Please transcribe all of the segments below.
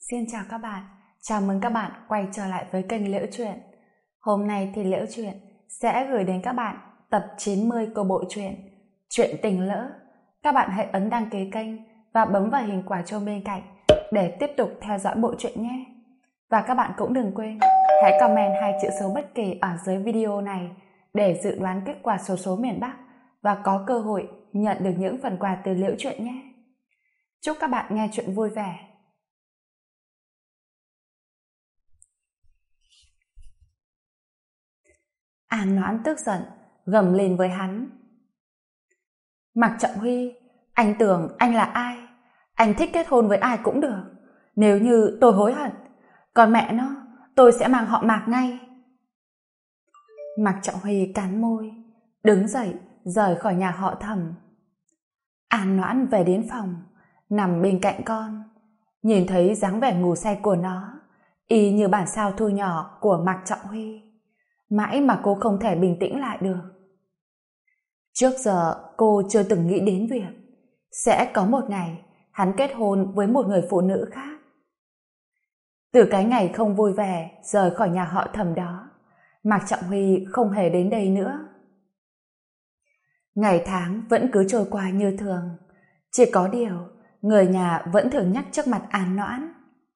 Xin chào các bạn, chào mừng các bạn quay trở lại với kênh Liễu Chuyện. Hôm nay thì Liễu Chuyện sẽ gửi đến các bạn tập 90 của bộ truyện Chuyện Tình Lỡ. Các bạn hãy ấn đăng ký kênh và bấm vào hình quả chuông bên cạnh để tiếp tục theo dõi bộ truyện nhé. Và các bạn cũng đừng quên hãy comment 2 chữ số bất kỳ ở dưới video này để dự đoán kết quả xổ số miền Bắc và có cơ hội nhận được những phần quà từ Liễu Chuyện nhé. Chúc các bạn nghe chuyện vui vẻ. An Noãn tức giận, gầm lên với hắn. Mạc Trọng Huy, anh tưởng anh là ai? Anh thích kết hôn với ai cũng được. Nếu như tôi hối hận, còn mẹ nó, tôi sẽ mang họ Mạc ngay. Mạc Trọng Huy cắn môi, đứng dậy, rời khỏi nhà họ Thẩm. An Noãn về đến phòng, nằm bên cạnh con, nhìn thấy dáng vẻ ngủ say của nó, y như bản sao thu nhỏ của Mạc Trọng Huy. Mãi mà cô không thể bình tĩnh lại được. Trước giờ cô chưa từng nghĩ đến việc sẽ có một ngày hắn kết hôn với một người phụ nữ khác. Từ cái ngày không vui vẻ rời khỏi nhà họ Thẩm đó, Mạc Trọng Huy không hề đến đây nữa. Ngày tháng vẫn cứ trôi qua như thường, chỉ có điều người nhà vẫn thường nhắc trước mặt An Noãn.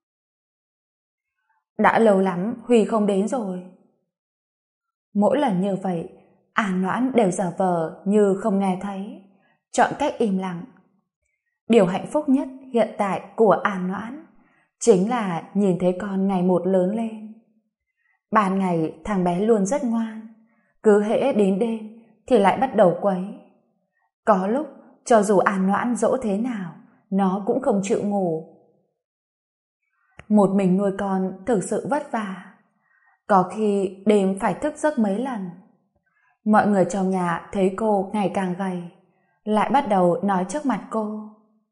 Đã lâu lắm Huy không đến rồi. Mỗi lần như vậy, An Noãn đều giả vờ như không nghe thấy, chọn cách im lặng. Điều hạnh phúc nhất hiện tại của An Noãn chính là nhìn thấy con ngày một lớn lên. Ban ngày thằng bé luôn rất ngoan, cứ hễ đến đêm thì lại bắt đầu quấy. Có lúc cho dù An Noãn dỗ thế nào, nó cũng không chịu ngủ. Một mình nuôi con thực sự vất vả. Có khi đêm phải thức giấc mấy lần. Mọi người trong nhà thấy cô ngày càng gầy, lại bắt đầu nói trước mặt cô.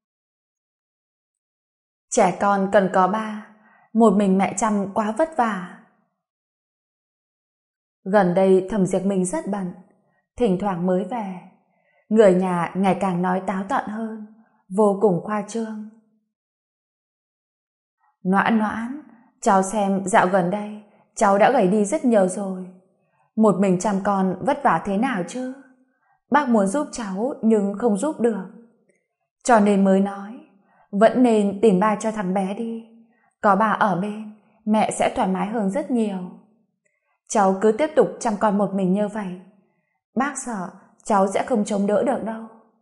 Trẻ con cần có ba, một mình mẹ chăm quá vất vả. Gần đây Thẩm Diệp Minh rất bận, thỉnh thoảng mới về. Người nhà ngày càng nói táo tợn hơn, vô cùng khoa trương. Noãn Noãn, cháu xem dạo gần đây cháu đã gầy đi rất nhiều rồi. Một mình chăm con vất vả thế nào chứ? Bác muốn giúp cháu nhưng không giúp được. Cho nên mới nói, vẫn nên tìm ba cho thằng bé đi. Có bà ở bên, mẹ sẽ thoải mái hơn rất nhiều. Cháu cứ tiếp tục chăm con một mình như vậy. Bác sợ cháu sẽ không chống đỡ được đâu.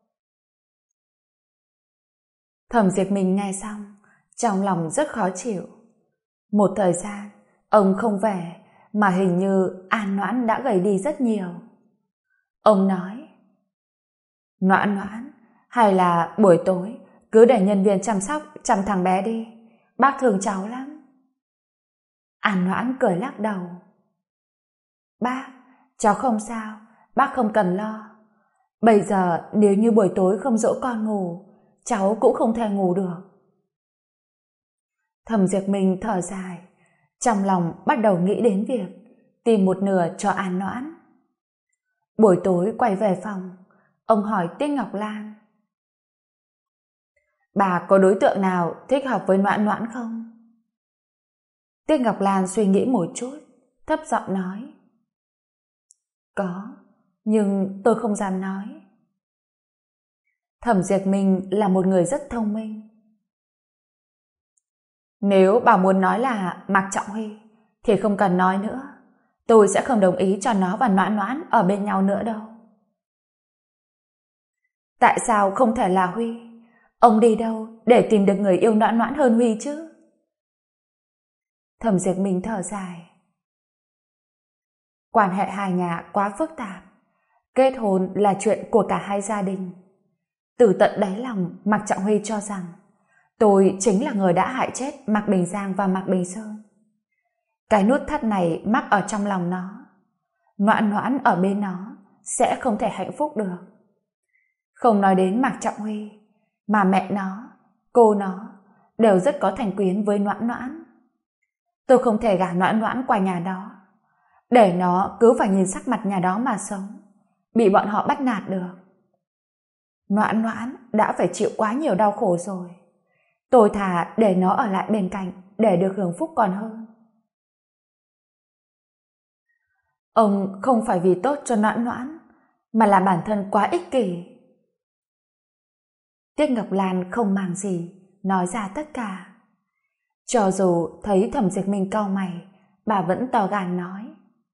Thẩm Diệp Minh nghe xong, trong lòng rất khó chịu. Một thời gian, ông không về, mà hình như An Noãn đã gầy đi rất nhiều. Ông nói, Noãn Noãn, hay là buổi tối cứ để nhân viên chăm sóc chăm thằng bé đi, bác thương cháu lắm. An Noãn cười lắc đầu. Bác, cháu không sao, bác không cần lo. Bây giờ nếu như buổi tối không dỗ con ngủ, cháu cũng không thể ngủ được. Thẩm Diệp Minh thở dài, trong lòng bắt đầu nghĩ đến việc tìm một nửa cho An Noãn. Buổi tối quay về phòng, ông hỏi Tiết Ngọc Lan. Bà có đối tượng nào thích hợp với Noãn Noãn không? Tiết Ngọc Lan suy nghĩ một chút, thấp giọng nói. Có, nhưng tôi không dám nói. Thẩm Diệp Minh là một người rất thông minh. Nếu bà muốn nói là Mạc Trọng Huy thì không cần nói nữa. Tôi sẽ không đồng ý cho nó và Noãn Noãn ở bên nhau nữa đâu. Tại sao không thể là Huy? Ông đi đâu để tìm được người yêu Noãn Noãn hơn Huy chứ? Thẩm Diệp Minh thở dài. Quan hệ hai nhà quá phức tạp. Kết hôn là chuyện của cả hai gia đình. Từ tận đáy lòng Mạc Trọng Huy cho rằng tôi chính là người đã hại chết Mạc Bình Giang và Mạc Bình Sơn. Cái nút thắt này mắc ở trong lòng nó. Noãn Noãn ở bên nó sẽ không thể hạnh phúc được. Không nói đến Mạc Trọng Huy, mà mẹ nó, cô nó đều rất có thành quyến với Noãn Noãn. Tôi không thể gả Noãn Noãn qua nhà đó, để nó cứ phải nhìn sắc mặt nhà đó mà sống, bị bọn họ bắt nạt được. Noãn Noãn đã phải chịu quá nhiều đau khổ rồi. Tôi thà để nó ở lại bên cạnh để được hưởng phúc còn hơn. Ông không phải vì tốt cho Noãn Noãn, mà là bản thân quá ích kỷ. Tiết Ngọc Lan không màng gì, nói ra tất cả. Cho dù thấy Thẩm Diệt Minh cau mày, bà vẫn to gan nói.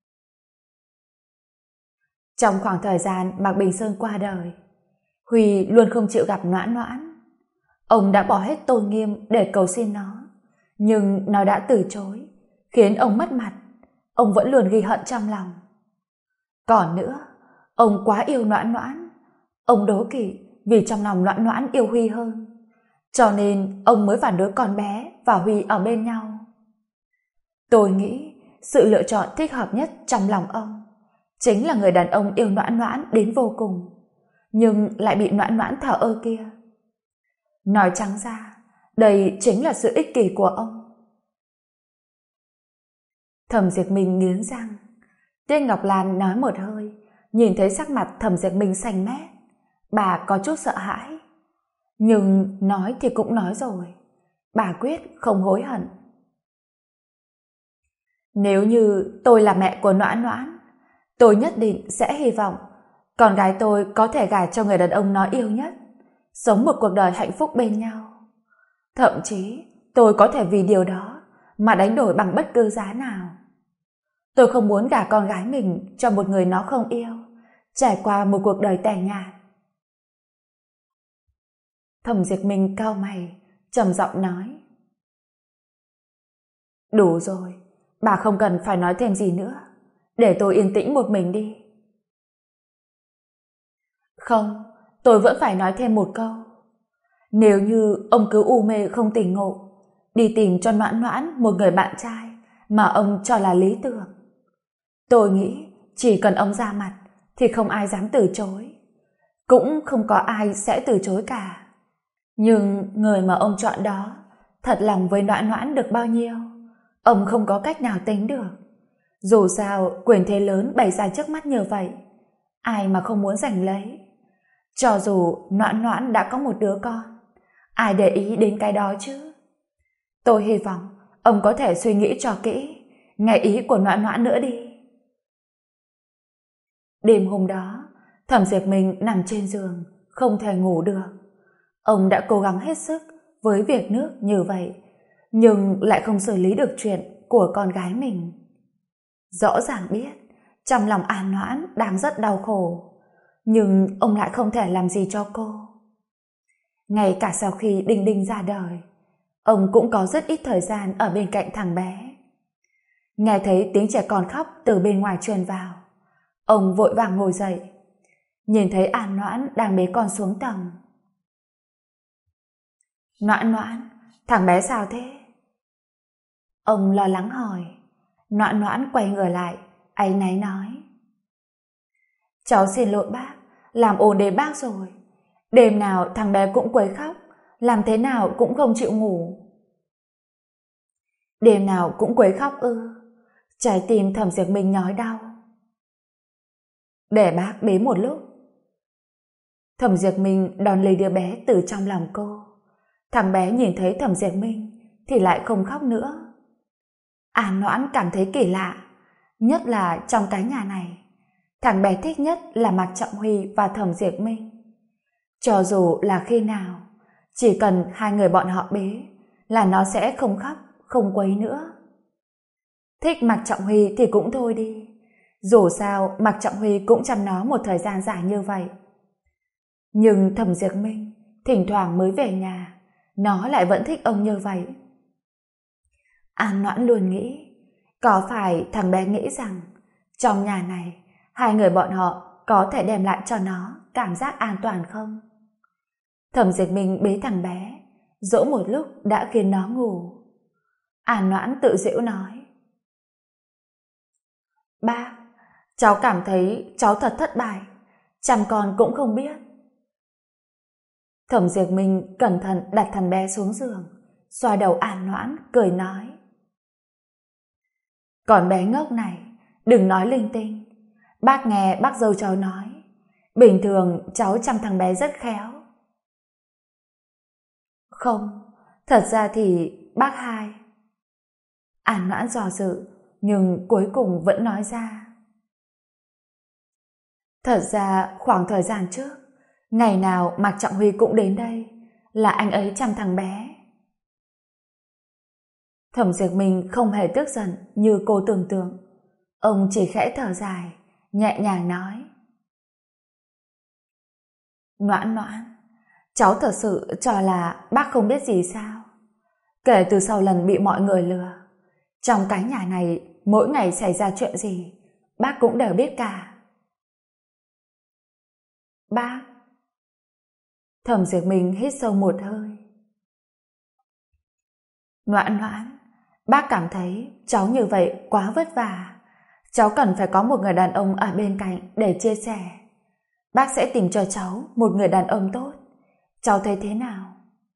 Trong khoảng thời gian Mạc Bình Sơn qua đời, Huy luôn không chịu gặp Noãn Noãn. Ông đã bỏ hết tôn nghiêm để cầu xin nó, nhưng nó đã từ chối, khiến ông mất mặt. Ông vẫn luôn ghi hận trong lòng. Còn nữa, ông quá yêu Noãn Noãn. Ông đố kỵ vì trong lòng Noãn Noãn yêu Huy hơn, cho nên ông mới phản đối con bé và Huy ở bên nhau. Tôi nghĩ sự lựa chọn thích hợp nhất trong lòng ông chính là người đàn ông yêu Noãn Noãn đến vô cùng, nhưng lại bị Noãn Noãn thờ ơ kia. Nói trắng ra, đây chính là sự ích kỷ của ông. Thẩm Diệt Minh nghiến răng. Tiết Ngọc Lan nói một hơi, nhìn thấy sắc mặt Thẩm Diệt Minh xanh mét, bà có chút sợ hãi. Nhưng nói thì cũng nói rồi, bà quyết không hối hận. Nếu như tôi là mẹ của Noãn Noãn, tôi nhất định sẽ hy vọng con gái tôi có thể gả cho người đàn ông nó yêu nhất, sống một cuộc đời hạnh phúc bên nhau. Thậm chí tôi có thể vì điều đó mà đánh đổi bằng bất cứ giá nào. Tôi không muốn gả con gái mình cho một người nó không yêu, trải qua một cuộc đời tẻ nhạt. Thẩm Diệt Minh cau mày, trầm giọng nói. Đủ rồi, bà không cần phải nói thêm gì nữa, để tôi yên tĩnh một mình đi. Không, tôi vẫn phải nói thêm một câu. Nếu như ông cứ u mê không tỉnh ngộ, đi tìm cho Noãn Noãn một người bạn trai mà ông cho là lý tưởng, tôi nghĩ chỉ cần ông ra mặt thì không ai dám từ chối. Cũng không có ai sẽ từ chối cả. Nhưng người mà ông chọn đó thật lòng với Noãn Noãn được bao nhiêu, ông không có cách nào tính được. Dù sao quyền thế lớn bày ra trước mắt như vậy, ai mà không muốn giành lấy. Cho dù Noãn Noãn đã có một đứa con, ai để ý đến cái đó chứ. Tôi hy vọng ông có thể suy nghĩ cho kỹ, nghe ý của Noãn Noãn nữa đi. Đêm hôm đó, Thẩm Diệt Minh nằm trên giường, không thể ngủ được. Ông đã cố gắng hết sức với việc nước như vậy, nhưng lại không xử lý được chuyện của con gái mình. Rõ ràng biết trong lòng An Noãn đang rất đau khổ, nhưng ông lại không thể làm gì cho cô. Ngay cả sau khi Đinh Đinh ra đời, ông cũng có rất ít thời gian ở bên cạnh thằng bé. Nghe thấy tiếng trẻ con khóc từ bên ngoài truyền vào, ông vội vàng ngồi dậy, nhìn thấy An Noãn đang bế con xuống tầng. Noãn Noãn, thằng bé sao thế? Ông lo lắng hỏi. Noãn Noãn quay người lại, áy náy nói. Cháu xin lỗi bác, làm ồn đến bác rồi. Đêm nào thằng bé cũng quấy khóc, làm thế nào cũng không chịu ngủ. Đêm nào cũng quấy khóc ư? Trái tim Thẩm Diệt Minh nhói đau. Để bác bế một lúc. Thẩm Diệt Minh đón lấy đứa bé từ trong lòng cô. Thằng bé nhìn thấy Thẩm Diệt Minh thì lại không khóc nữa. An Noãn cảm thấy kỳ lạ, nhất là trong cái nhà này, thằng bé thích nhất là Mạc Trọng Huy và Thẩm Diệt Minh. Cho dù là khi nào, chỉ cần hai người bọn họ bế là nó sẽ không khóc, không quấy nữa. Thích Mạc Trọng Huy thì cũng thôi đi, dù sao Mạc Trọng Huy cũng chăm nó một thời gian dài như vậy. Nhưng Thẩm Diệt Minh thỉnh thoảng mới về nhà, nó lại vẫn thích ông như vậy. An Noãn luôn nghĩ, có phải thằng bé nghĩ rằng trong nhà này hai người bọn họ có thể đem lại cho nó cảm giác an toàn không? Thẩm Diệt Minh bế thằng bé, dỗ một lúc đã khiến nó ngủ. An Noãn tự giễu nói. Bác, cháu cảm thấy cháu thật thất bại, chăm con cũng không biết. Thẩm Diệt Minh cẩn thận đặt thằng bé xuống giường, xoa đầu An Noãn, cười nói. Còn bé ngốc này, đừng nói linh tinh. Bác nghe bác dâu cháu nói, bình thường cháu chăm thằng bé rất khéo. Không, thật ra thì bác hai. An Noãn dò dự, nhưng cuối cùng vẫn nói ra. Thật ra khoảng thời gian trước, ngày nào Mạc Trọng Huy cũng đến đây, là anh ấy chăm thằng bé. Thẩm Diệp Minh không hề tức giận như cô tưởng tượng. Ông chỉ khẽ thở dài, nhẹ nhàng nói. Noãn Noãn, cháu thật sự cho là bác không biết gì sao? Kể từ sau lần bị mọi người lừa, trong cái nhà này mỗi ngày xảy ra chuyện gì, bác cũng đều biết cả. Bác. Thẩm Diệp Minh hít sâu một hơi. Noãn Noãn, bác cảm thấy cháu như vậy quá vất vả. Cháu cần phải có một người đàn ông ở bên cạnh để chia sẻ. Bác sẽ tìm cho cháu một người đàn ông tốt. Cháu thấy thế nào?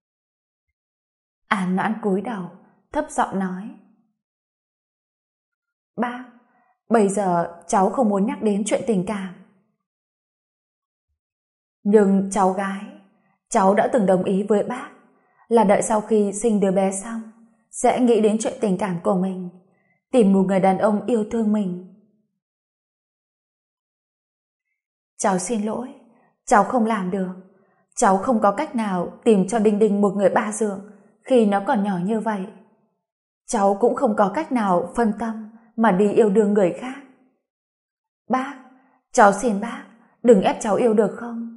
An Noãn cúi đầu, thấp giọng nói. Bác, bây giờ cháu không muốn nhắc đến chuyện tình cảm. Nhưng cháu gái, cháu đã từng đồng ý với bác là đợi sau khi sinh đứa bé xong sẽ nghĩ đến chuyện tình cảm của mình, tìm một người đàn ông yêu thương mình. Cháu xin lỗi, cháu không làm được. Cháu không có cách nào tìm cho Đinh Đinh một người ba dượng khi nó còn nhỏ như vậy. Cháu cũng không có cách nào phân tâm mà đi yêu đương người khác. Bác, cháu xin bác, đừng ép cháu yêu được không?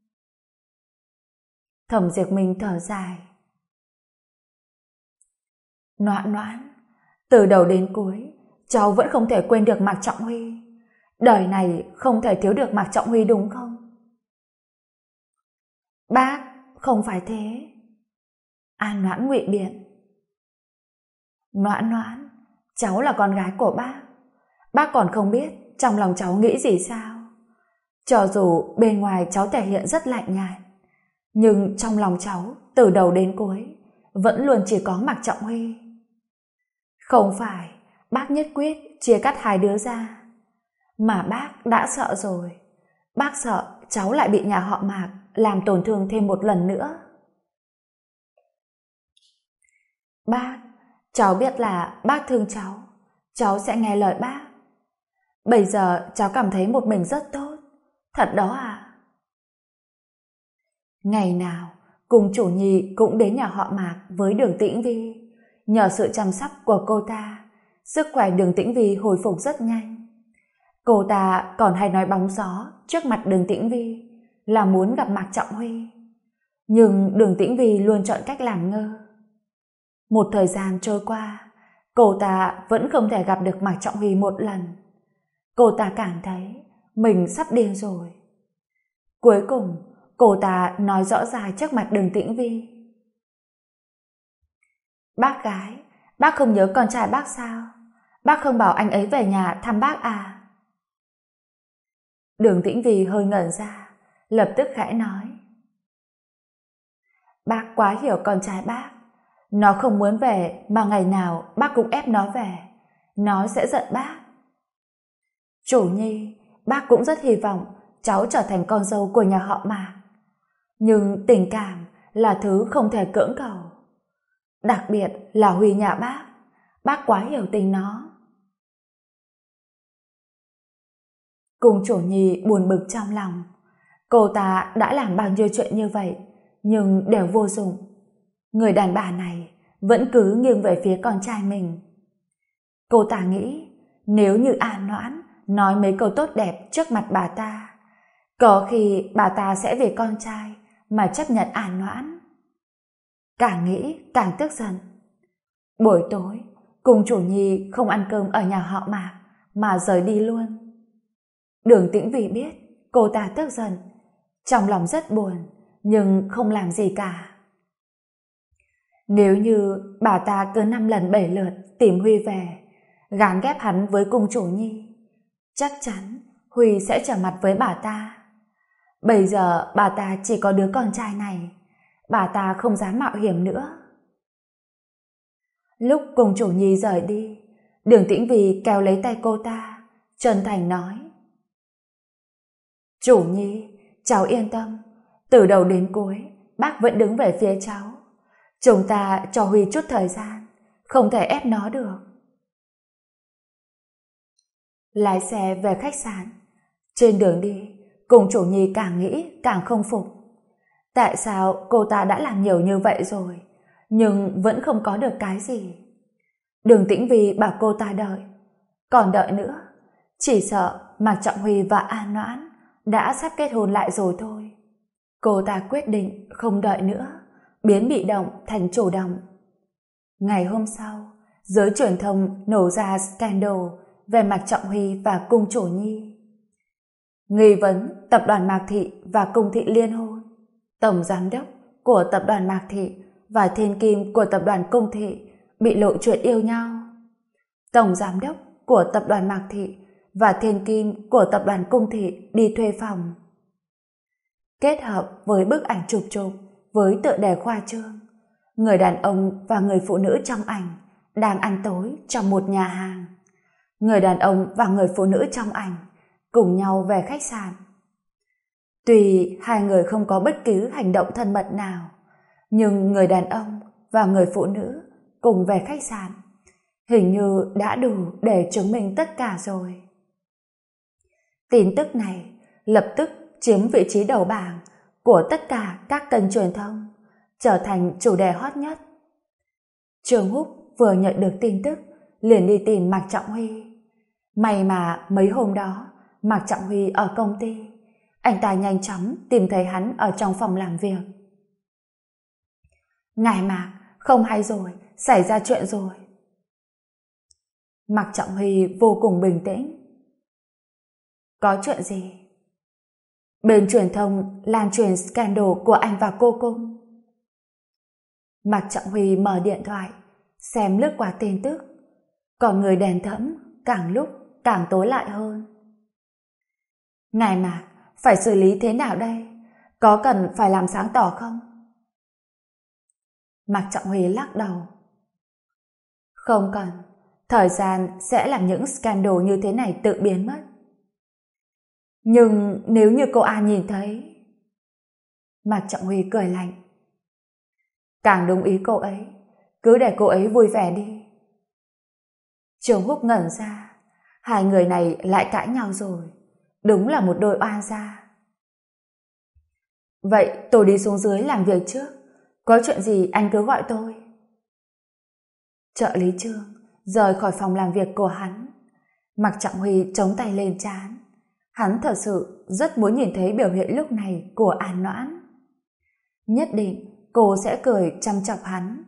Thẩm Diệp Minh thở dài. Noãn Noãn, từ đầu đến cuối, cháu vẫn không thể quên được Mạc Trọng Huy. Đời này không thể thiếu được Mạc Trọng Huy đúng không? Bác, không phải thế. An Noãn ngụy biện. Noãn Noãn, cháu là con gái của bác. Bác còn không biết trong lòng cháu nghĩ gì sao? Cho dù bên ngoài cháu thể hiện rất lạnh nhạt, nhưng trong lòng cháu từ đầu đến cuối vẫn luôn chỉ có Mạc Trọng Huy. Không phải bác nhất quyết chia cắt hai đứa ra, mà bác đã sợ rồi. Bác sợ cháu lại bị nhà họ Mạc làm tổn thương thêm một lần nữa. Bác, cháu biết là bác thương cháu sẽ nghe lời bác. Bây giờ cháu cảm thấy một mình rất tốt. Thật đó à? Ngày nào cùng chủ nhi cũng đến nhà họ Mạc với Đường Tĩnh Vi. Nhờ sự chăm sóc của cô ta, sức khỏe Đường Tĩnh Vi hồi phục rất nhanh. Cô ta còn hay nói bóng gió trước mặt Đường Tĩnh Vi là muốn gặp Mạc Trọng Huy. Nhưng Đường Tĩnh Vi luôn chọn cách làm ngơ. Một thời gian trôi qua, cô ta vẫn không thể gặp được Mạc Trọng Huy một lần. Cô ta cảm thấy mình sắp điên rồi. Cuối cùng, cô ta nói rõ ràng trước mặt Đường Tĩnh Vi. Bác gái, bác không nhớ con trai bác sao? Bác không bảo anh ấy về nhà thăm bác à? Đường Tĩnh Vi hơi ngẩn ra, lập tức khẽ nói. Bác quá hiểu con trai bác. Nó không muốn về mà ngày nào bác cũng ép nó về. Nó sẽ giận bác. Chủ nhi, bác cũng rất hy vọng cháu trở thành con dâu của nhà họ Mạc. Nhưng tình cảm là thứ không thể cưỡng cầu. Đặc biệt là Huy nhà bác quá hiểu tình nó. Cùng chủ nhi buồn bực trong lòng. Cô ta đã làm bao nhiêu chuyện như vậy, nhưng đều vô dụng. Người đàn bà này vẫn cứ nghiêng về phía con trai mình. Cô ta nghĩ, nếu như An Noãn nói mấy câu tốt đẹp trước mặt bà ta, có khi bà ta sẽ vì con trai mà chấp nhận An Noãn. Càng nghĩ càng tức giận. Buổi tối, cùng chủ nhi không ăn cơm ở nhà họ Mạc mà rời đi luôn. Đường Tĩnh Vi biết cô ta tức giận, trong lòng rất buồn, nhưng không làm gì cả. Nếu như bà ta cứ 5 lần 7 lượt tìm Huy về, gán ghép hắn với cung chủ nhi, chắc chắn Huy sẽ trở mặt với bà ta. Bây giờ bà ta chỉ có đứa con trai này, bà ta không dám mạo hiểm nữa. Lúc cung chủ nhi rời đi, Đường Tĩnh Vi kéo lấy tay cô ta, chân thành nói. Chủ nhi, cháu yên tâm, từ đầu đến cuối, bác vẫn đứng về phía cháu. Chúng ta cho Huy chút thời gian, không thể ép nó được. Lái xe về khách sạn. Trên đường đi, Cung Chủ Nhi càng nghĩ càng không phục. Tại sao cô ta đã làm nhiều như vậy rồi, nhưng vẫn không có được cái gì? Đường Tĩnh Vi bảo cô ta đợi. Còn đợi nữa, chỉ sợ Mạc Trọng Huy và An Noãn đã sắp kết hôn lại rồi thôi. Cô ta quyết định không đợi nữa, biến bị động thành chủ động. Ngày hôm sau, giới truyền thông nổ ra scandal về Mạc Trọng Huy và Cung Chủ Nhi. Nghi vấn tập đoàn Mạc Thị và Cung Thị liên hôn. Tổng giám đốc của tập đoàn Mạc Thị và thiên kim của tập đoàn Cung Thị bị lộ chuyện yêu nhau. Tổng giám đốc của tập đoàn Mạc Thị và thiên kim của tập đoàn Cung Thị đi thuê phòng. Kết hợp với bức ảnh chụp với tựa đề khoa trương, người đàn ông và người phụ nữ trong ảnh đang ăn tối trong một nhà hàng. Người đàn ông và người phụ nữ trong ảnh cùng nhau về khách sạn. Tuy hai người không có bất cứ hành động thân mật nào, nhưng người đàn ông và người phụ nữ cùng về khách sạn hình như đã đủ để chứng minh tất cả rồi. Tin tức này lập tức chiếm vị trí đầu bảng của tất cả các kênh truyền thông, trở thành chủ đề hot nhất. Trương Húc vừa nhận được tin tức liền đi tìm Mạc Trọng Huy. May mà mấy hôm đó Mạc Trọng Huy ở công ty, anh ta nhanh chóng tìm thấy hắn ở trong phòng làm việc. Ngài Mạc, không hay rồi, xảy ra chuyện rồi. Mạc Trọng Huy vô cùng bình tĩnh. Có chuyện gì? Bên truyền thông lan truyền scandal của anh và cô Cung. Mạc Trọng Huy mở điện thoại, xem lướt qua tin tức, còn người đèn thẫm càng lúc càng tối lại hơn. Ngài Mạc, phải xử lý thế nào đây? Có cần phải làm sáng tỏ không? Mạc Trọng Huy lắc đầu. Không cần, thời gian sẽ làm những scandal như thế này tự biến mất. Nhưng nếu như cô A nhìn thấy... Mạc Trọng Huy cười lạnh. Càng đúng ý cô ấy, cứ để cô ấy vui vẻ đi. Trương Húc ngẩn ra, hai người này lại cãi nhau rồi, đúng là một đôi oan gia. Vậy tôi đi xuống dưới làm việc trước, có chuyện gì anh cứ gọi tôi. Trợ lý Trương rời khỏi phòng làm việc của hắn. Mạc Trọng Huy chống tay lên trán. Hắn thật sự rất muốn nhìn thấy biểu hiện lúc này của An Noãn. Nhất định cô sẽ cười chăm chọc hắn.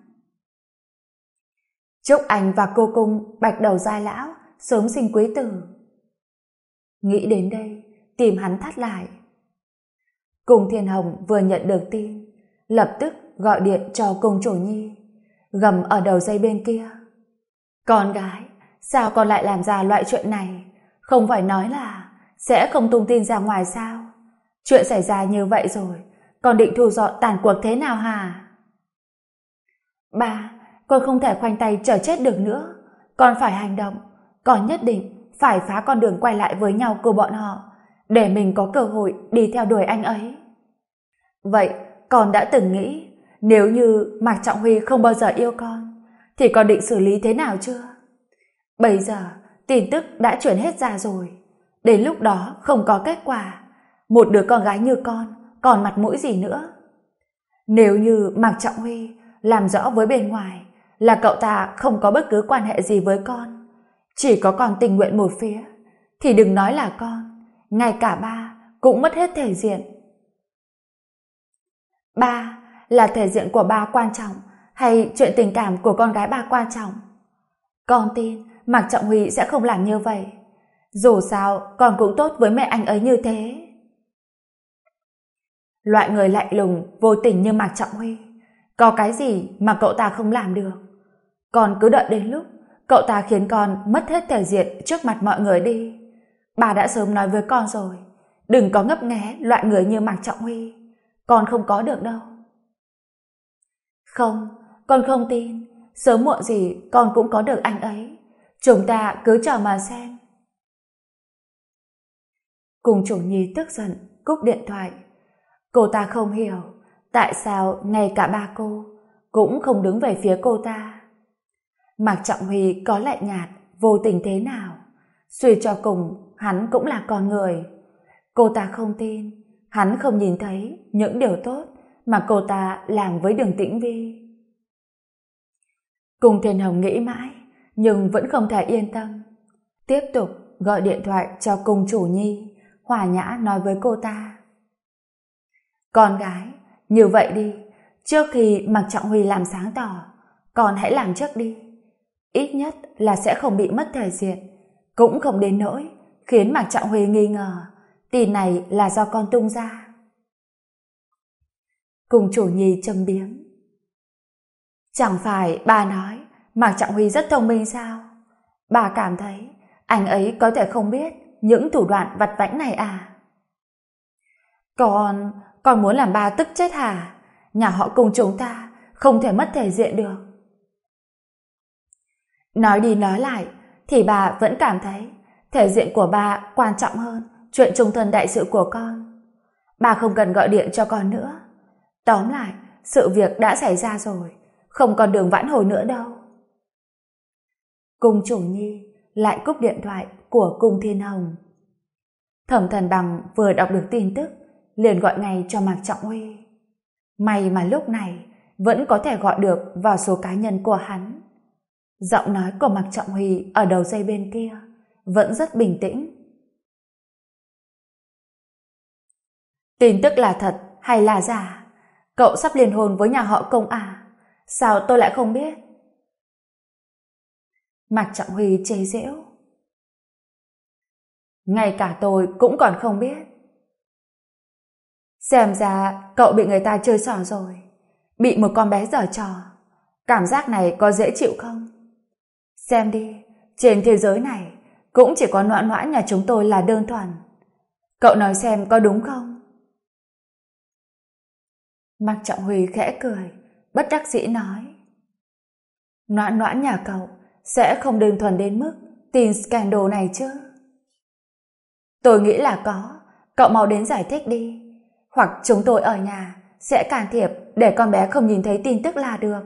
Chúc anh và cô Cung bạch đầu giai lão sớm sinh quý tử. Nghĩ đến đây, tìm hắn thắt lại. Cung Thiên Hồng vừa nhận được tin, lập tức gọi điện cho Cung Chủ Nhi, gầm ở đầu dây bên kia. Con gái, sao con lại làm ra loại chuyện này? Không phải nói là sẽ không tung tin ra ngoài sao? Chuyện xảy ra như vậy rồi, con định thu dọn tàn cuộc thế nào hả? Ba, con không thể khoanh tay chờ chết được nữa. Con phải hành động. Con nhất định phải phá con đường quay lại với nhau của bọn họ, để mình có cơ hội đi theo đuổi anh ấy. Vậy, con đã từng nghĩ, nếu như Mạc Trọng Huy không bao giờ yêu con, thì con định xử lý thế nào chưa? Bây giờ, tin tức đã chuyển hết ra rồi. Đến lúc đó không có kết quả, một đứa con gái như con còn mặt mũi gì nữa? Nếu như Mạc Trọng Huy làm rõ với bên ngoài là cậu ta không có bất cứ quan hệ gì với con, chỉ có con tình nguyện một phía, thì đừng nói là con, ngay cả ba cũng mất hết thể diện. Ba, là thể diện của ba quan trọng hay chuyện tình cảm của con gái ba quan trọng? Con tin Mạc Trọng Huy sẽ không làm như vậy. Dù sao con cũng tốt với mẹ anh ấy như thế. Loại người lạnh lùng vô tình như Mạc Trọng Huy, có cái gì mà cậu ta không làm được? Con cứ đợi đến lúc cậu ta khiến con mất hết thể diện trước mặt mọi người đi. Bà đã sớm nói với con rồi, đừng có ngấp nghé loại người như Mạc Trọng Huy. Con không có được đâu. Không, con không tin. Sớm muộn gì con cũng có được anh ấy. Chúng ta cứ chờ mà xem. Cung Chủ Nhi tức giận cúp điện thoại. Cô ta không hiểu tại sao ngay cả ba cô cũng không đứng về phía cô ta. Mạc Trọng Huy có lạnh nhạt vô tình thế nào, Suy cho cùng, hắn cũng là con người. Cô ta không tin, hắn không nhìn thấy những điều tốt mà cô ta làm với Đường Tĩnh Vi. Cung Thiên Hồng nghĩ mãi, nhưng vẫn không thể yên tâm. Tiếp tục gọi điện thoại cho Cung Chủ Nhi, hòa nhã nói với cô ta. Con gái, như vậy đi, trước khi Mạc Trọng Huy làm sáng tỏ, con hãy làm trước đi. Ít nhất là sẽ không bị mất thể diện, cũng không đến nỗi khiến Mạc Trọng Huy nghi ngờ tin này là do con tung ra. Cung Chủ Nhi châm biếm. Chẳng phải bà nói Mạc Trọng Huy rất thông minh sao? Bà cảm thấy anh ấy có thể không biết những thủ đoạn vặt vãnh này à? Con muốn làm bà tức chết hả? Nhà họ Cung chúng ta không thể mất thể diện được. Nói đi nói lại thì bà vẫn cảm thấy thể diện của bà quan trọng hơn chuyện chung thân đại sự của con. Bà không cần gọi điện cho con nữa. Tóm lại, sự việc đã xảy ra rồi, không còn đường vãn hồi nữa đâu. Cung Chủ Nhi lại cúp điện thoại của Cung Thiên Hồng. Thẩm Thần Bằng vừa đọc được tin tức, liền gọi ngay cho Mạc Trọng Huy. May mà lúc này vẫn có thể gọi được vào số cá nhân của hắn. Giọng nói của Mạc Trọng Huy ở đầu dây bên kia vẫn rất bình tĩnh. Tin tức là thật hay là giả? Cậu sắp liên hôn với nhà họ Công à? Sao tôi lại không biết? Mạc Trọng Huy chế giễu. Ngay cả tôi cũng còn không biết. Xem ra cậu bị người ta chơi xỏ rồi, bị một con bé giở trò. Cảm giác này có dễ chịu không? Xem đi, trên thế giới này cũng chỉ có Noãn Noãn nhà chúng tôi là đơn thuần. Cậu nói xem có đúng không? Mạc Trọng Huy khẽ cười, bất đắc dĩ nói. Noãn Noãn nhà cậu sẽ không đơn thuần đến mức tin scandal này chứ? Tôi nghĩ là có, cậu mau đến giải thích đi. Hoặc chúng tôi ở nhà sẽ can thiệp để con bé không nhìn thấy tin tức là được.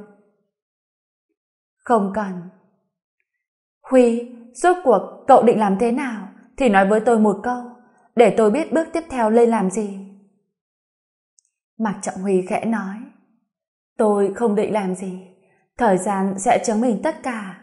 Không cần. Huy, rốt cuộc cậu định làm thế nào thì nói với tôi một câu, để tôi biết bước tiếp theo lên làm gì. Mạc Trọng Huy khẽ nói. Tôi không định làm gì, thời gian sẽ chứng minh tất cả.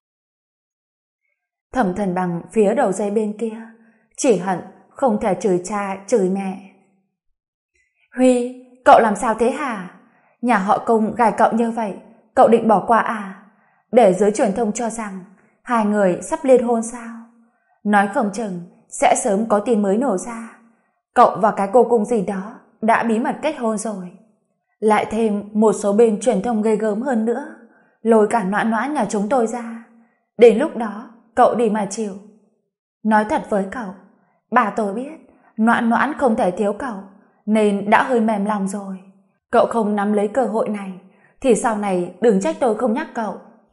Thẩm Thần Bằng phía đầu dây bên kia chỉ hận không thể chửi cha chửi mẹ. Huy, cậu làm sao thế hả? Nhà họ Công gài cậu như vậy, cậu định bỏ qua à? Để giới truyền thông cho rằng hai người sắp liên hôn sao? Nói không chừng sẽ sớm có tin mới nổ ra. Cậu và cái cô Cung gì đó đã bí mật kết hôn rồi. Lại thêm một số bên truyền thông ghê gớm hơn nữa, lôi cả Noãn Noãn nhà chúng tôi ra. Đến lúc đó cậu đi mà chịu. Nói thật với cậu, bà tôi biết Noãn Noãn không thể thiếu cậu, nên đã hơi mềm lòng rồi. Cậu không nắm lấy cơ hội này thì sau này đừng trách tôi không nhắc cậu.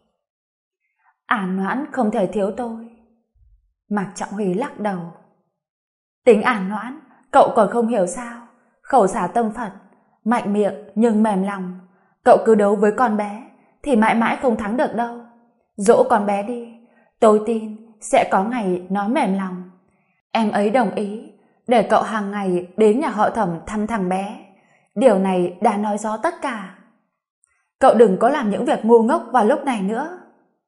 Noãn không thể thiếu tôi. Mạc Trọng Huy lắc đầu. Tính Noãn cậu còn không hiểu sao? Khẩu xả tâm Phật, mạnh miệng nhưng mềm lòng. Cậu cứ đấu với con bé thì mãi mãi không thắng được đâu. Dỗ con bé đi, tôi tin sẽ có ngày nó mềm lòng. Em ấy đồng ý để cậu hàng ngày đến nhà họ Thẩm thăm thằng bé. Điều này đã nói rõ tất cả. Cậu đừng có làm những việc ngu ngốc vào lúc này nữa.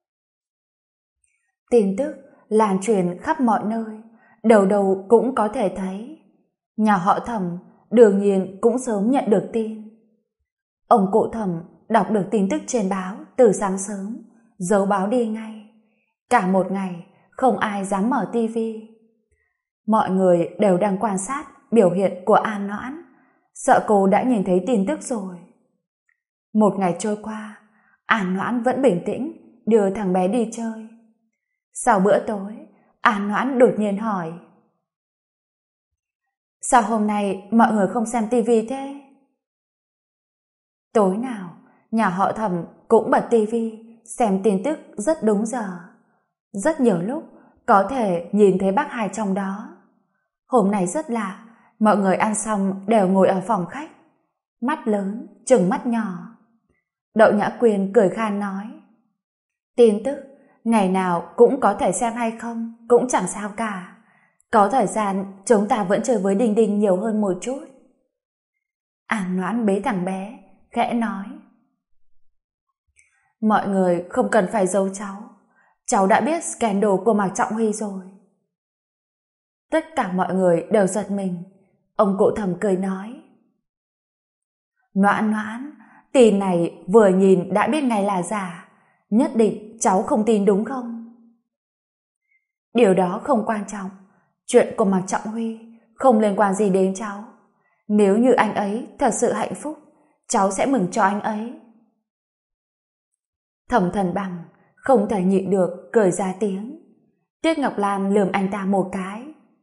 Tin tức lan truyền khắp mọi nơi, đầu đầu cũng có thể thấy. Nhà họ Thẩm đương nhiên cũng sớm nhận được tin. Ông cụ Thẩm đọc được tin tức trên báo từ sáng sớm, giấu báo đi ngay. Cả một ngày không ai dám mở tivi. Mọi người đều đang quan sát biểu hiện của An Noãn, sợ cô đã nhìn thấy tin tức rồi. Một ngày trôi qua, An Noãn vẫn bình tĩnh đưa thằng bé đi chơi. Sau bữa tối, An Noãn đột nhiên hỏi. Sao hôm nay mọi người không xem tivi thế? Tối nào, nhà họ Thẩm cũng bật tivi xem tin tức rất đúng giờ. Rất nhiều lúc có thể nhìn thấy bác Hai trong đó. Hôm nay rất lạ, mọi người ăn xong đều ngồi ở phòng khách. Mắt lớn, trừng mắt nhỏ. Đậu Nhã Quyên cười khan nói. Tin tức ngày nào cũng có thể xem hay không cũng chẳng sao cả. Có thời gian chúng ta vẫn chơi với Đinh Đinh nhiều hơn một chút. An Noãn bế thằng bé, khẽ nói. Mọi người không cần phải giấu cháu. Cháu đã biết scandal của Mạc Trọng Huy rồi. Tất cả mọi người đều giật mình. Ông cụ Thẩm cười nói. Noãn Noãn, tin này vừa nhìn đã biết ngay là giả. Nhất định cháu không tin đúng không? Điều đó không quan trọng. Chuyện của Mạc Trọng Huy không liên quan gì đến cháu. Nếu như anh ấy thật sự hạnh phúc, cháu sẽ mừng cho anh ấy. Thẩm Thần Bằng không thể nhịn được cười ra tiếng. Tiết Ngọc Lan lườm anh ta một cái.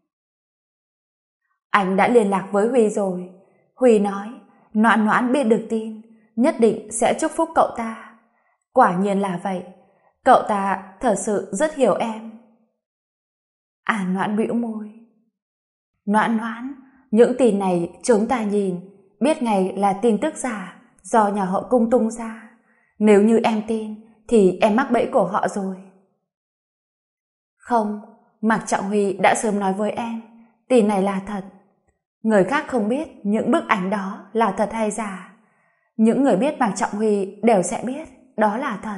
Anh đã liên lạc với Huy rồi. Huy nói Noãn Noãn biết được tin nhất định sẽ chúc phúc cậu ta. Quả nhiên là vậy. Cậu ta thật sự rất hiểu em. An Noãn bĩu môi. Noãn Noãn, những tin này chúng ta nhìn biết ngay là tin tức giả do nhà họ Cung tung ra. Nếu như em tin thì em mắc bẫy của họ rồi. Không, Mạc Trọng Huy đã sớm nói với em tin này là thật. Người khác không biết những bức ảnh đó là thật hay giả. Những người biết Mạc Trọng Huy đều sẽ biết đó là thật.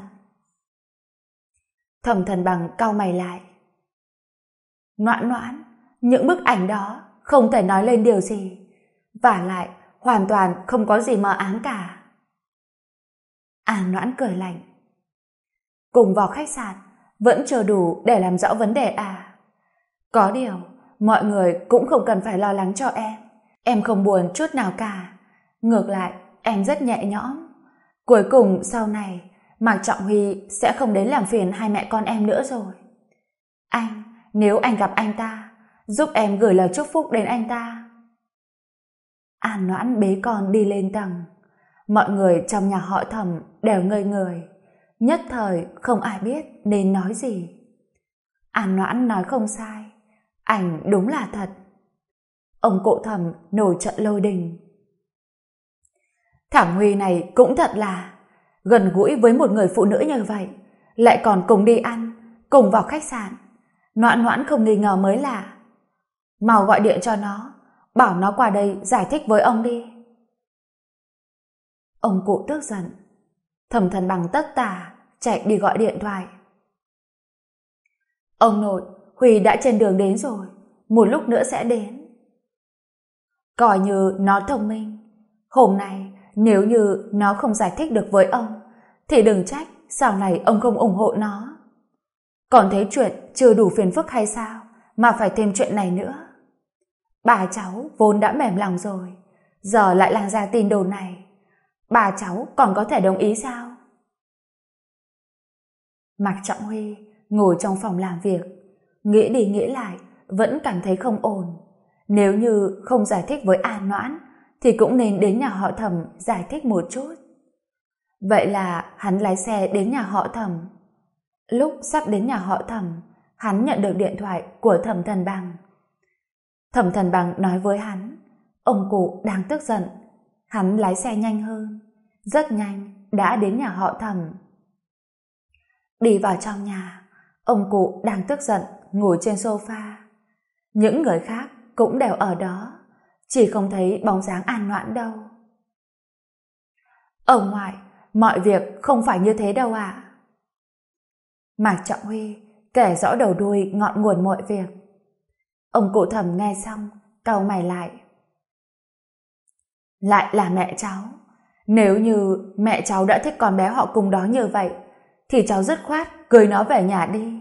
Thẩm Thần Bằng cau mày lại. Noãn Noãn, những bức ảnh đó không thể nói lên điều gì, và lại hoàn toàn không có gì mờ ám cả. An Noãn cười lạnh. Cùng vào khách sạn vẫn chưa đủ để làm rõ vấn đề à? Có điều mọi người cũng không cần phải lo lắng cho em không buồn chút nào cả. Ngược lại em rất nhẹ nhõm. Cuối cùng sau này Mạc Trọng Huy sẽ không đến làm phiền hai mẹ con em nữa rồi. Nếu anh gặp anh ta, giúp em gửi lời chúc phúc đến anh ta. An Noãn bế con đi lên tầng. Mọi người trong nhà họ Thẩm đều ngây người, nhất thời không ai biết nên nói gì. An Noãn nói không sai, ảnh đúng là thật. Ông cụ Thẩm nổi trận lôi đình. Thằng Huy này cũng thật là gần gũi với một người phụ nữ như vậy, lại còn cùng đi ăn, cùng vào khách sạn. Noãn Noãn không nghi ngờ mới lạ. Mau gọi điện cho nó, bảo nó qua đây giải thích với ông đi. Ông cụ tức giận. Thẩm Thần Bằng tất tả chạy đi gọi điện thoại. Ông nội, Huy đã trên đường đến rồi, một lúc nữa sẽ đến. Coi như nó thông minh. Hôm nay nếu như nó không giải thích được với ông thì đừng trách sau này ông không ủng hộ nó. Còn thấy chuyện chưa đủ phiền phức hay sao mà phải thêm chuyện này nữa? Bà cháu vốn đã mềm lòng rồi, giờ lại lan ra tin đồn này, bà cháu còn có thể đồng ý sao? Mạc Trọng Huy ngồi trong phòng làm việc, nghĩ đi nghĩ lại vẫn cảm thấy không ổn. Nếu như không giải thích với An Noãn thì cũng nên đến nhà họ Thẩm giải thích một chút. Vậy là hắn lái xe đến nhà họ Thẩm. Lúc sắp đến nhà họ Thẩm, hắn nhận được điện thoại của Thẩm Thần Bằng. Thẩm Thần Bằng nói với hắn, ông cụ đang tức giận. Hắn lái xe nhanh hơn, rất nhanh đã đến nhà họ Thẩm. Đi vào trong nhà, ông cụ đang tức giận ngồi trên sofa. Những người khác cũng đều ở đó, chỉ không thấy bóng dáng An Noãn đâu. Ông ngoại, mọi việc không phải như thế đâu ạ. Mạc Trọng Huy kể rõ đầu đuôi ngọn nguồn mọi việc. Ông cụ Thẩm nghe xong cau mày lại. Lại là mẹ cháu. Nếu như mẹ cháu đã thích con bé họ Cùng đó như vậy thì cháu dứt khoát cưới nó về nhà đi.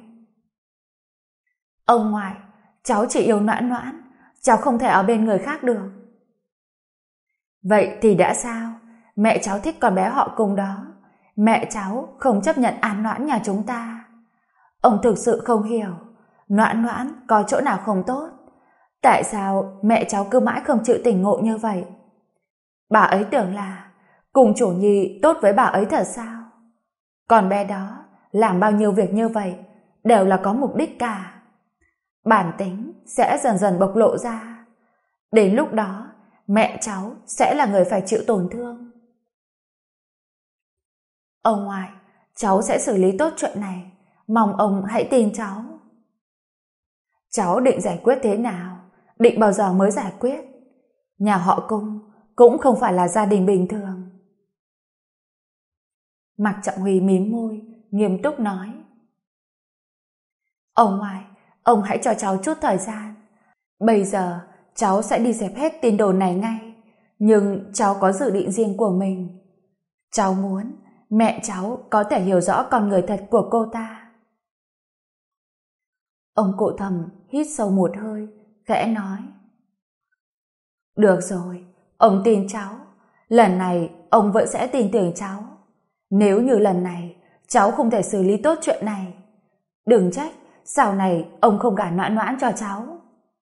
Ông ngoại, cháu chỉ yêu Noãn Noãn, cháu không thể ở bên người khác được. Vậy thì đã sao? Mẹ cháu thích con bé họ Cùng đó, mẹ cháu không chấp nhận An Noãn nhà chúng ta. Ông thực sự không hiểu Noãn Noãn có chỗ nào không tốt. Tại sao mẹ cháu cứ mãi không chịu tỉnh ngộ như vậy? Bà ấy tưởng là Cùng chủ nhi tốt với bà ấy thật sao? Còn bé đó làm bao nhiêu việc như vậy đều là có mục đích cả. Bản tính sẽ dần dần bộc lộ ra. Đến lúc đó mẹ cháu sẽ là người phải chịu tổn thương. Ông ngoại, cháu sẽ xử lý tốt chuyện này. Mong ông hãy tin cháu. Cháu định giải quyết thế nào? Định bao giờ mới giải quyết? Nhà họ Cung cũng không phải là gia đình bình thường. Mạc Trọng Huy mím môi, nghiêm túc nói. Ông ngoại, ông hãy cho cháu chút thời gian. Bây giờ cháu sẽ đi dẹp hết tin đồn này ngay. Nhưng cháu có dự định riêng của mình. Cháu muốn mẹ cháu có thể hiểu rõ con người thật của cô ta. Ông cụ Thầm hít sâu một hơi, khẽ nói. Được rồi, ông tin cháu. Lần này ông vẫn sẽ tin tưởng cháu. Nếu như lần này cháu không thể xử lý tốt chuyện này, đừng trách sau này ông không gả Noãn Noãn cho cháu.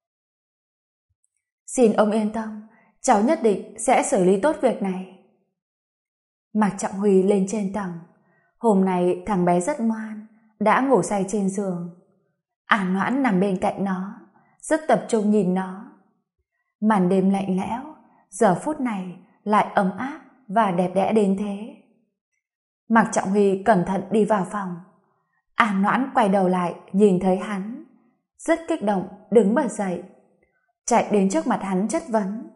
Xin ông yên tâm, cháu nhất định sẽ xử lý tốt việc này. Mạc Trọng Huy lên trên tầng. Hôm nay thằng bé rất ngoan, đã ngủ say trên giường. An Noãn nằm bên cạnh nó, rất tập trung nhìn nó. Màn đêm lạnh lẽo, giờ phút này lại ấm áp và đẹp đẽ đến thế. Mạc Trọng Huy cẩn thận đi vào phòng. An Noãn quay đầu lại nhìn thấy hắn, rất kích động đứng bật dậy, chạy đến trước mặt hắn chất vấn.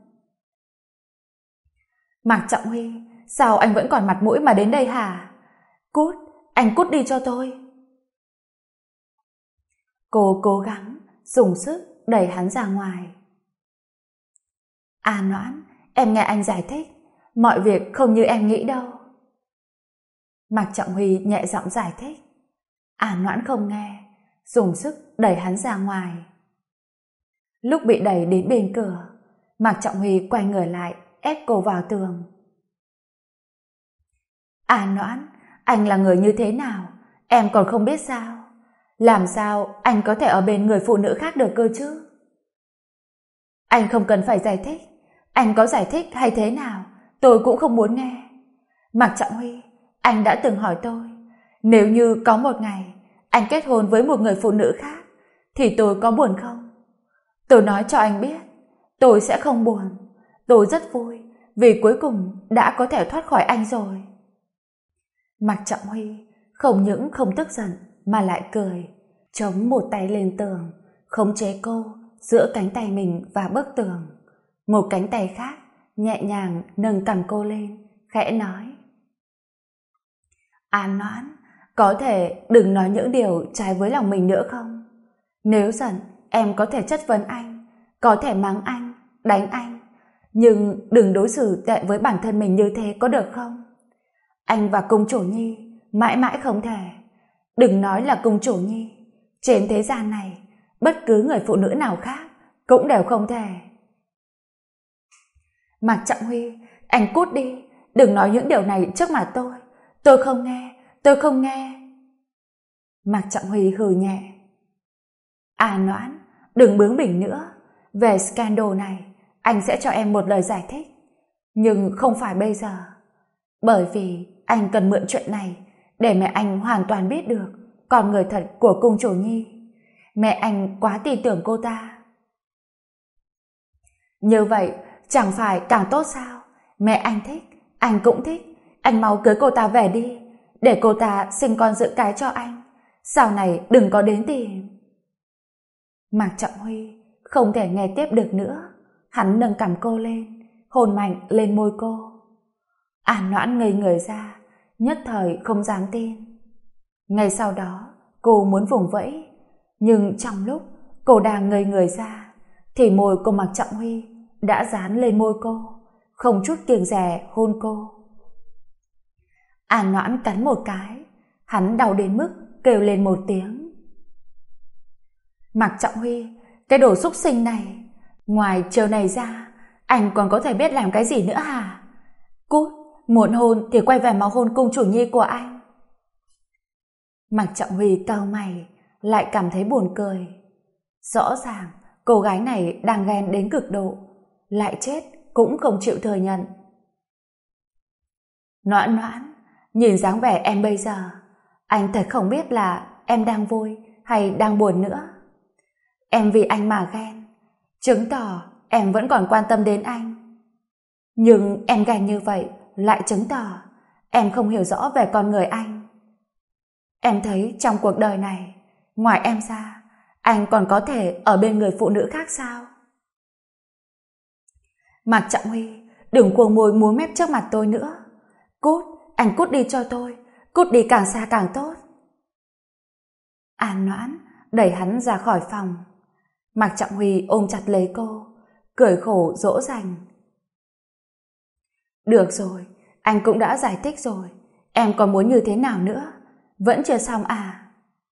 Mạc Trọng Huy, sao anh vẫn còn mặt mũi mà đến đây hả? Cút, anh cút đi cho tôi. Cô cố gắng dùng sức đẩy hắn ra ngoài. An Noãn, em nghe anh giải thích, mọi việc không như em nghĩ đâu. Mạc Trọng Huy nhẹ giọng giải thích. An Noãn không nghe, dùng sức đẩy hắn ra ngoài. Lúc bị đẩy đến bên cửa, Mạc Trọng Huy quay người lại ép cô vào tường. An Noãn, anh là người như thế nào? Em còn không biết sao? Làm sao anh có thể ở bên người phụ nữ khác được cơ chứ? Anh không cần phải giải thích. Anh có giải thích hay thế nào, tôi cũng không muốn nghe. Mạc Trọng Huy, anh đã từng hỏi tôi, nếu như có một ngày anh kết hôn với một người phụ nữ khác, thì tôi có buồn không? Tôi nói cho anh biết, tôi sẽ không buồn. Tôi rất vui vì cuối cùng đã có thể thoát khỏi anh rồi. Mạc Trọng Huy không những không tức giận mà lại cười, chống một tay lên tường, khống chế cô giữa cánh tay mình và bức tường. Một cánh tay khác nhẹ nhàng nâng cằm cô lên, khẽ nói. An Noãn, có thể đừng nói những điều trái với lòng mình nữa không? Nếu giận, em có thể chất vấn anh, có thể mắng anh, đánh anh, nhưng đừng đối xử tệ với bản thân mình như thế có được không? Anh và Cung Chủ Nhi mãi mãi không thể. Đừng nói là Cung Chủ Nhi, trên thế gian này bất cứ người phụ nữ nào khác cũng đều không thể. Mạc Trọng Huy, anh cút đi, đừng nói những điều này trước mặt tôi. Tôi không nghe, tôi không nghe. Mạc Trọng Huy hừ nhẹ. An Noãn, đừng bướng bỉnh nữa. Về scandal này, anh sẽ cho em một lời giải thích. Nhưng không phải bây giờ. Bởi vì anh cần mượn chuyện này để mẹ anh hoàn toàn biết được con người thật của Cung Chủ Nhi. Mẹ anh quá tin tưởng cô ta. Như vậy chẳng phải càng tốt sao? Mẹ anh thích, anh cũng thích. Anh mau cưới cô ta về đi, để cô ta sinh con giữ cái cho anh. Sau này đừng có đến tìm. Mạc Trọng Huy không thể nghe tiếp được nữa. Hắn nâng cằm cô lên, hôn mạnh lên môi cô. An Noãn ngây người ra, nhất thời không dám tin. Ngay sau đó cô muốn vùng vẫy, nhưng trong lúc cô đang ngây người ra thì môi của Mạc Trọng Huy đã dán lên môi cô, không chút kiêng dè hôn cô. An Noãn cắn một cái, hắn đau đến mức kêu lên một tiếng. Mạc Trọng Huy, cái đồ xúc sinh này, ngoài chiều này ra anh còn có thể biết làm cái gì nữa hả? Cút, muốn hôn thì quay về mà hôn Cung Chủ Nhi của anh. Mạc Trọng Huy cau mày, lại cảm thấy buồn cười. Rõ ràng cô gái này đang ghen đến cực độ, lại chết cũng không chịu thừa nhận. Noãn Noãn, nhìn dáng vẻ em bây giờ, anh thật không biết là em đang vui hay đang buồn nữa. Em vì anh mà ghen, chứng tỏ em vẫn còn quan tâm đến anh. Nhưng em ghen như vậy lại chứng tỏ em không hiểu rõ về con người anh. Em thấy trong cuộc đời này, ngoài em ra, anh còn có thể ở bên người phụ nữ khác sao? Mạc Trọng Huy, đừng cuồng môi múa mép trước mặt tôi nữa. Cút, anh cút đi cho tôi, cút đi càng xa càng tốt. An Noãn đẩy hắn ra khỏi phòng. Mạc Trọng Huy ôm chặt lấy cô, cười khổ dỗ dành. Được rồi, anh cũng đã giải thích rồi, em còn muốn như thế nào nữa? Vẫn chưa xong à?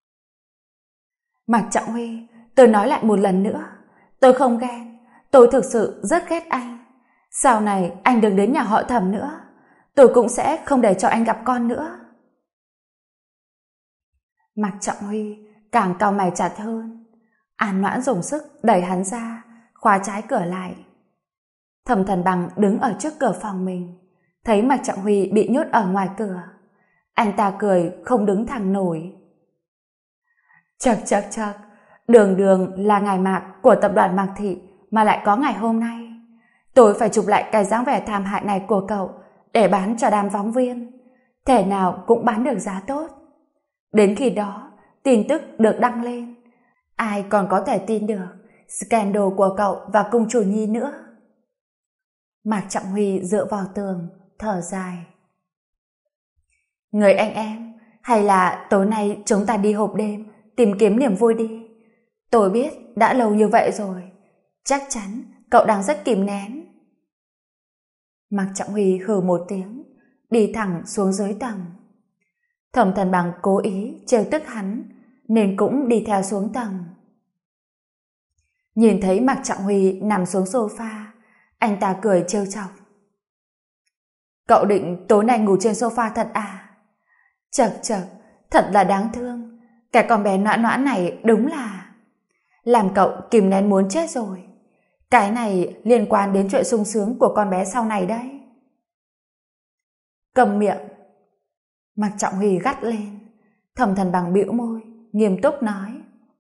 Mạc Trọng Huy, tôi nói lại một lần nữa, tôi không ghen, tôi thực sự rất ghét anh. Sau này anh đừng đến nhà họ Thẩm nữa, tôi cũng sẽ không để cho anh gặp con nữa. Mạc Trọng Huy càng cau mày chặt hơn. An Noãn dùng sức đẩy hắn ra, khóa trái cửa lại. Thẩm Thần Bằng đứng ở trước cửa phòng mình, thấy Mạc Trọng Huy bị nhốt ở ngoài cửa. Anh ta cười không đứng thẳng nổi. Chậc, đường đường là ngài Mạc của tập đoàn Mạc Thị mà lại có ngày hôm nay. Tôi phải chụp lại cái dáng vẻ thảm hại này của cậu để bán cho đám phóng viên. Thể nào cũng bán được giá tốt. Đến khi đó, tin tức được đăng lên. Ai còn có thể tin được scandal của cậu và cung chủ Nhi nữa. Mạc Trọng Huy dựa vào tường, thở dài. Người anh em, hay là tối nay chúng ta đi hộp đêm, tìm kiếm niềm vui đi. Tôi biết đã lâu như vậy rồi, chắc chắn cậu đang rất kìm nén. Mạc Trọng Huy hừ một tiếng, đi thẳng xuống dưới tầng. Thẩm Thần Bằng cố ý trêu tức hắn, nên cũng đi theo xuống tầng. Nhìn thấy Mạc Trọng Huy nằm xuống sofa, anh ta cười trêu chọc. Cậu định tối nay ngủ trên sofa thật à? Chậc, thật là đáng thương. Cái con bé Noãn Noãn này đúng là làm cậu kìm nén muốn chết rồi. Cái này liên quan đến chuyện sung sướng của con bé sau này đấy. Cầm miệng. Mạc Trọng Huy gắt lên. Thẩm Thần Bằng bĩu môi, nghiêm túc nói.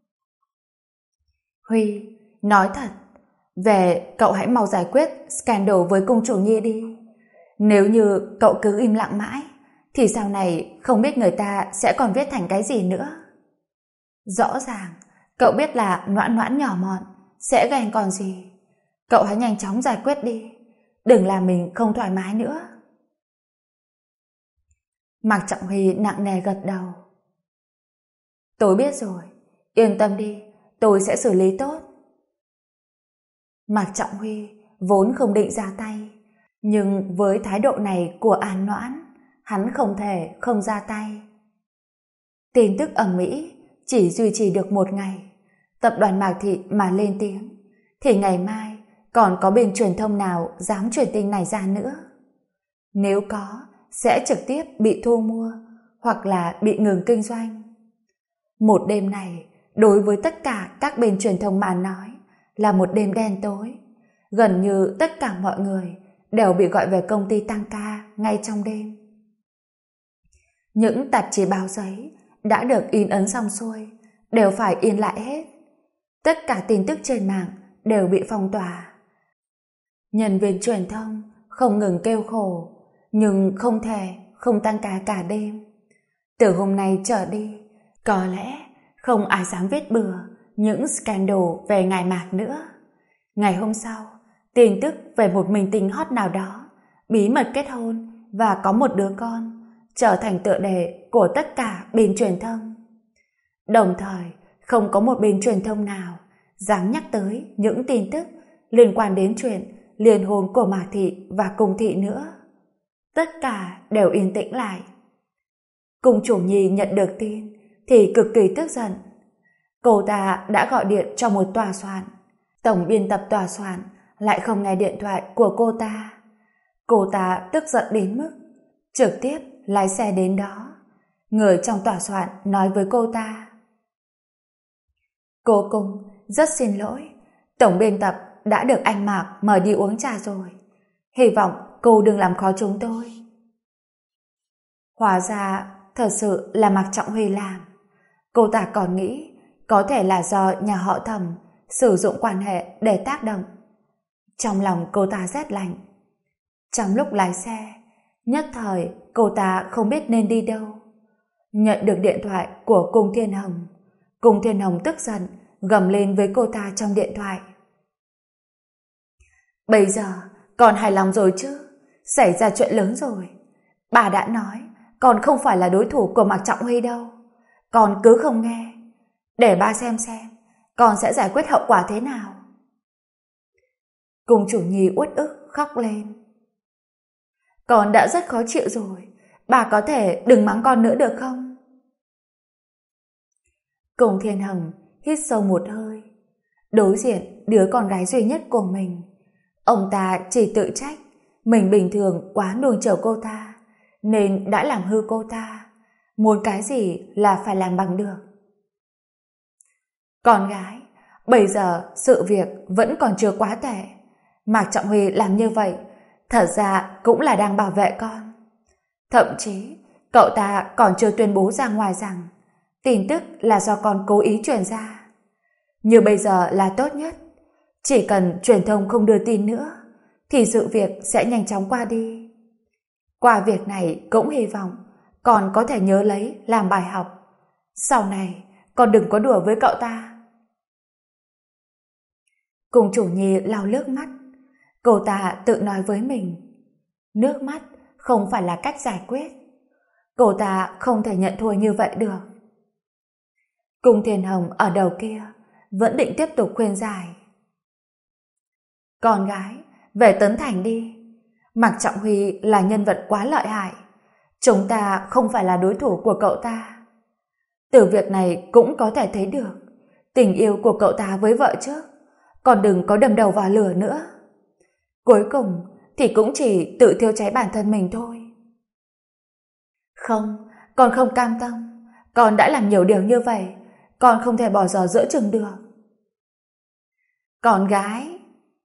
Huy, nói thật, về cậu hãy mau giải quyết scandal với cung chủ Nhi đi. Nếu như cậu cứ im lặng mãi, thì sau này không biết người ta sẽ còn viết thành cái gì nữa. Rõ ràng, cậu biết là Noãn Noãn nhỏ mọn, sẽ ghen còn gì. Cậu hãy nhanh chóng giải quyết đi, đừng làm mình không thoải mái nữa. Mạc Trọng Huy nặng nề gật đầu. Tôi biết rồi, yên tâm đi, tôi sẽ xử lý tốt. Mạc Trọng Huy vốn không định ra tay, nhưng với thái độ này của An Noãn, hắn không thể không ra tay. Tin tức ầm ĩ chỉ duy trì được một ngày, tập đoàn Mạc Thị mà lên tiếng, thì ngày mai còn có bên truyền thông nào dám truyền tin này ra nữa. Nếu có, sẽ trực tiếp bị thu mua hoặc là bị ngừng kinh doanh. Một đêm này, đối với tất cả các bên truyền thông mà nói, là một đêm đen tối. Gần như tất cả mọi người đều bị gọi về công ty tăng ca ngay trong đêm. Những tạp chí báo giấy đã được in ấn xong xuôi đều phải in lại hết. Tất cả tin tức trên mạng đều bị phong tỏa. Nhân viên truyền thông không ngừng kêu khổ, nhưng không thể không tăng ca cả đêm. Từ hôm nay trở đi, có lẽ không ai dám viết bừa những scandal về ngài Mạc nữa. Ngày hôm sau, tin tức về một minh tinh hot nào đó bí mật kết hôn và có một đứa con trở thành tựa đề của tất cả bên truyền thông. Đồng thời, không có một bên truyền thông nào dám nhắc tới những tin tức liên quan đến chuyện liên hôn của Mạc Thị và Cung Thị nữa. Tất cả đều yên tĩnh lại. Cung chủ Nhi nhận được tin thì cực kỳ tức giận. Cô ta đã gọi điện cho một tòa soạn. Tổng biên tập tòa soạn lại không nghe điện thoại của cô ta. Cô ta tức giận đến mức trực tiếp lái xe đến đó. Người trong tòa soạn nói với cô ta: Cô Cung, rất xin lỗi, tổng biên tập đã được anh Mạc mời đi uống trà rồi. Hy vọng cô đừng làm khó chúng tôi. Hóa ra thật sự là Mạc Trọng Huy làm. Cô ta còn nghĩ có thể là do nhà họ Thẩm sử dụng quan hệ để tác động. Trong lòng cô ta rét lạnh. Trong lúc lái xe, nhất thời cô ta không biết nên đi đâu. Nhận được điện thoại của Cung Thiên Hồng. Cung Thiên Hồng tức giận, gầm lên với cô ta trong điện thoại. Bây giờ, con hài lòng rồi chứ? Xảy ra chuyện lớn rồi. Bà đã nói, con không phải là đối thủ của Mạc Trọng Huy đâu. Con cứ không nghe. Để ba xem, con sẽ giải quyết hậu quả thế nào. Cung Chủ Nhi uất ức khóc lên. Con đã rất khó chịu rồi. Bà có thể đừng mắng con nữa được không? Cung Thiên Hồng hít sâu một hơi. Đối diện đứa con gái duy nhất của mình, ông ta chỉ tự trách mình bình thường quá nuông chiều cô ta, nên đã làm hư cô ta. Muốn cái gì là phải làm bằng được. Con gái, bây giờ sự việc vẫn còn chưa quá tệ. Mạc Trọng Huy làm như vậy thật ra cũng là đang bảo vệ con. Thậm chí cậu ta còn chưa tuyên bố ra ngoài rằng tin tức là do con cố ý truyền ra. Như bây giờ là tốt nhất. Chỉ cần truyền thông không đưa tin nữa thì sự việc sẽ nhanh chóng qua đi. Qua việc này cũng hy vọng con có thể nhớ lấy làm bài học. Sau này con đừng có đùa với cậu ta. Cung Chủ Nhi lau nước mắt. Cô ta tự nói với mình, nước mắt không phải là cách giải quyết. Cô ta không thể nhận thua như vậy được. Cung Thiên Hồng ở đầu kia vẫn định tiếp tục khuyên giải. Con gái, về Tấn Thành đi. Mạc Trọng Huy là nhân vật quá lợi hại. Chúng ta không phải là đối thủ của cậu ta. Từ việc này cũng có thể thấy được tình yêu của cậu ta với vợ trước. Còn đừng có đâm đầu vào lửa nữa. Cuối cùng thì cũng chỉ tự thiêu cháy bản thân mình thôi. Không, con không cam tâm. Con đã làm nhiều điều như vậy, con không thể bỏ dở giữa chừng được. Con gái,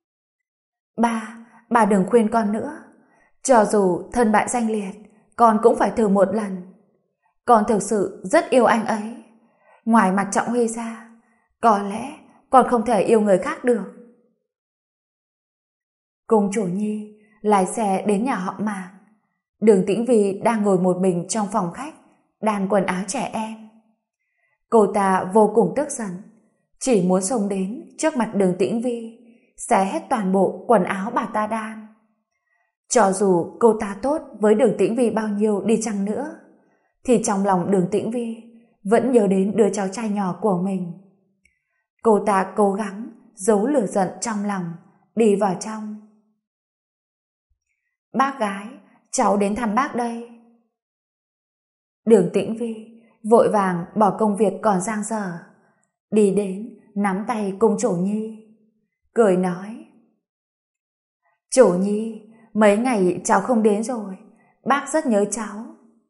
bà đừng khuyên con nữa. Cho dù thân bại danh liệt, con cũng phải thử một lần. Con thực sự rất yêu anh ấy. Ngoài Mạc Trọng Huy ra, có lẽ con không thể yêu người khác được. Cung Chủ Nhi lái xe đến nhà họ Mạc. Đường Tĩnh Vi đang ngồi một mình trong phòng khách, đan quần áo trẻ em. Cô ta vô cùng tức giận, chỉ muốn xông đến trước mặt Đường Tĩnh Vi, xé hết toàn bộ quần áo bà ta đan. Cho dù cô ta tốt với Đường Tĩnh Vi bao nhiêu đi chăng nữa, thì trong lòng Đường Tĩnh Vi vẫn nhớ đến đứa cháu trai nhỏ của mình. Cô ta cố gắng giấu lửa giận trong lòng, đi vào trong. Bác gái, cháu đến thăm bác đây. Đường Tĩnh Vi vội vàng bỏ công việc còn dang dở, đi đến nắm tay Cung Chủ Nhi, cười nói: Chủ Nhi, mấy ngày cháu không đến rồi, bác rất nhớ cháu.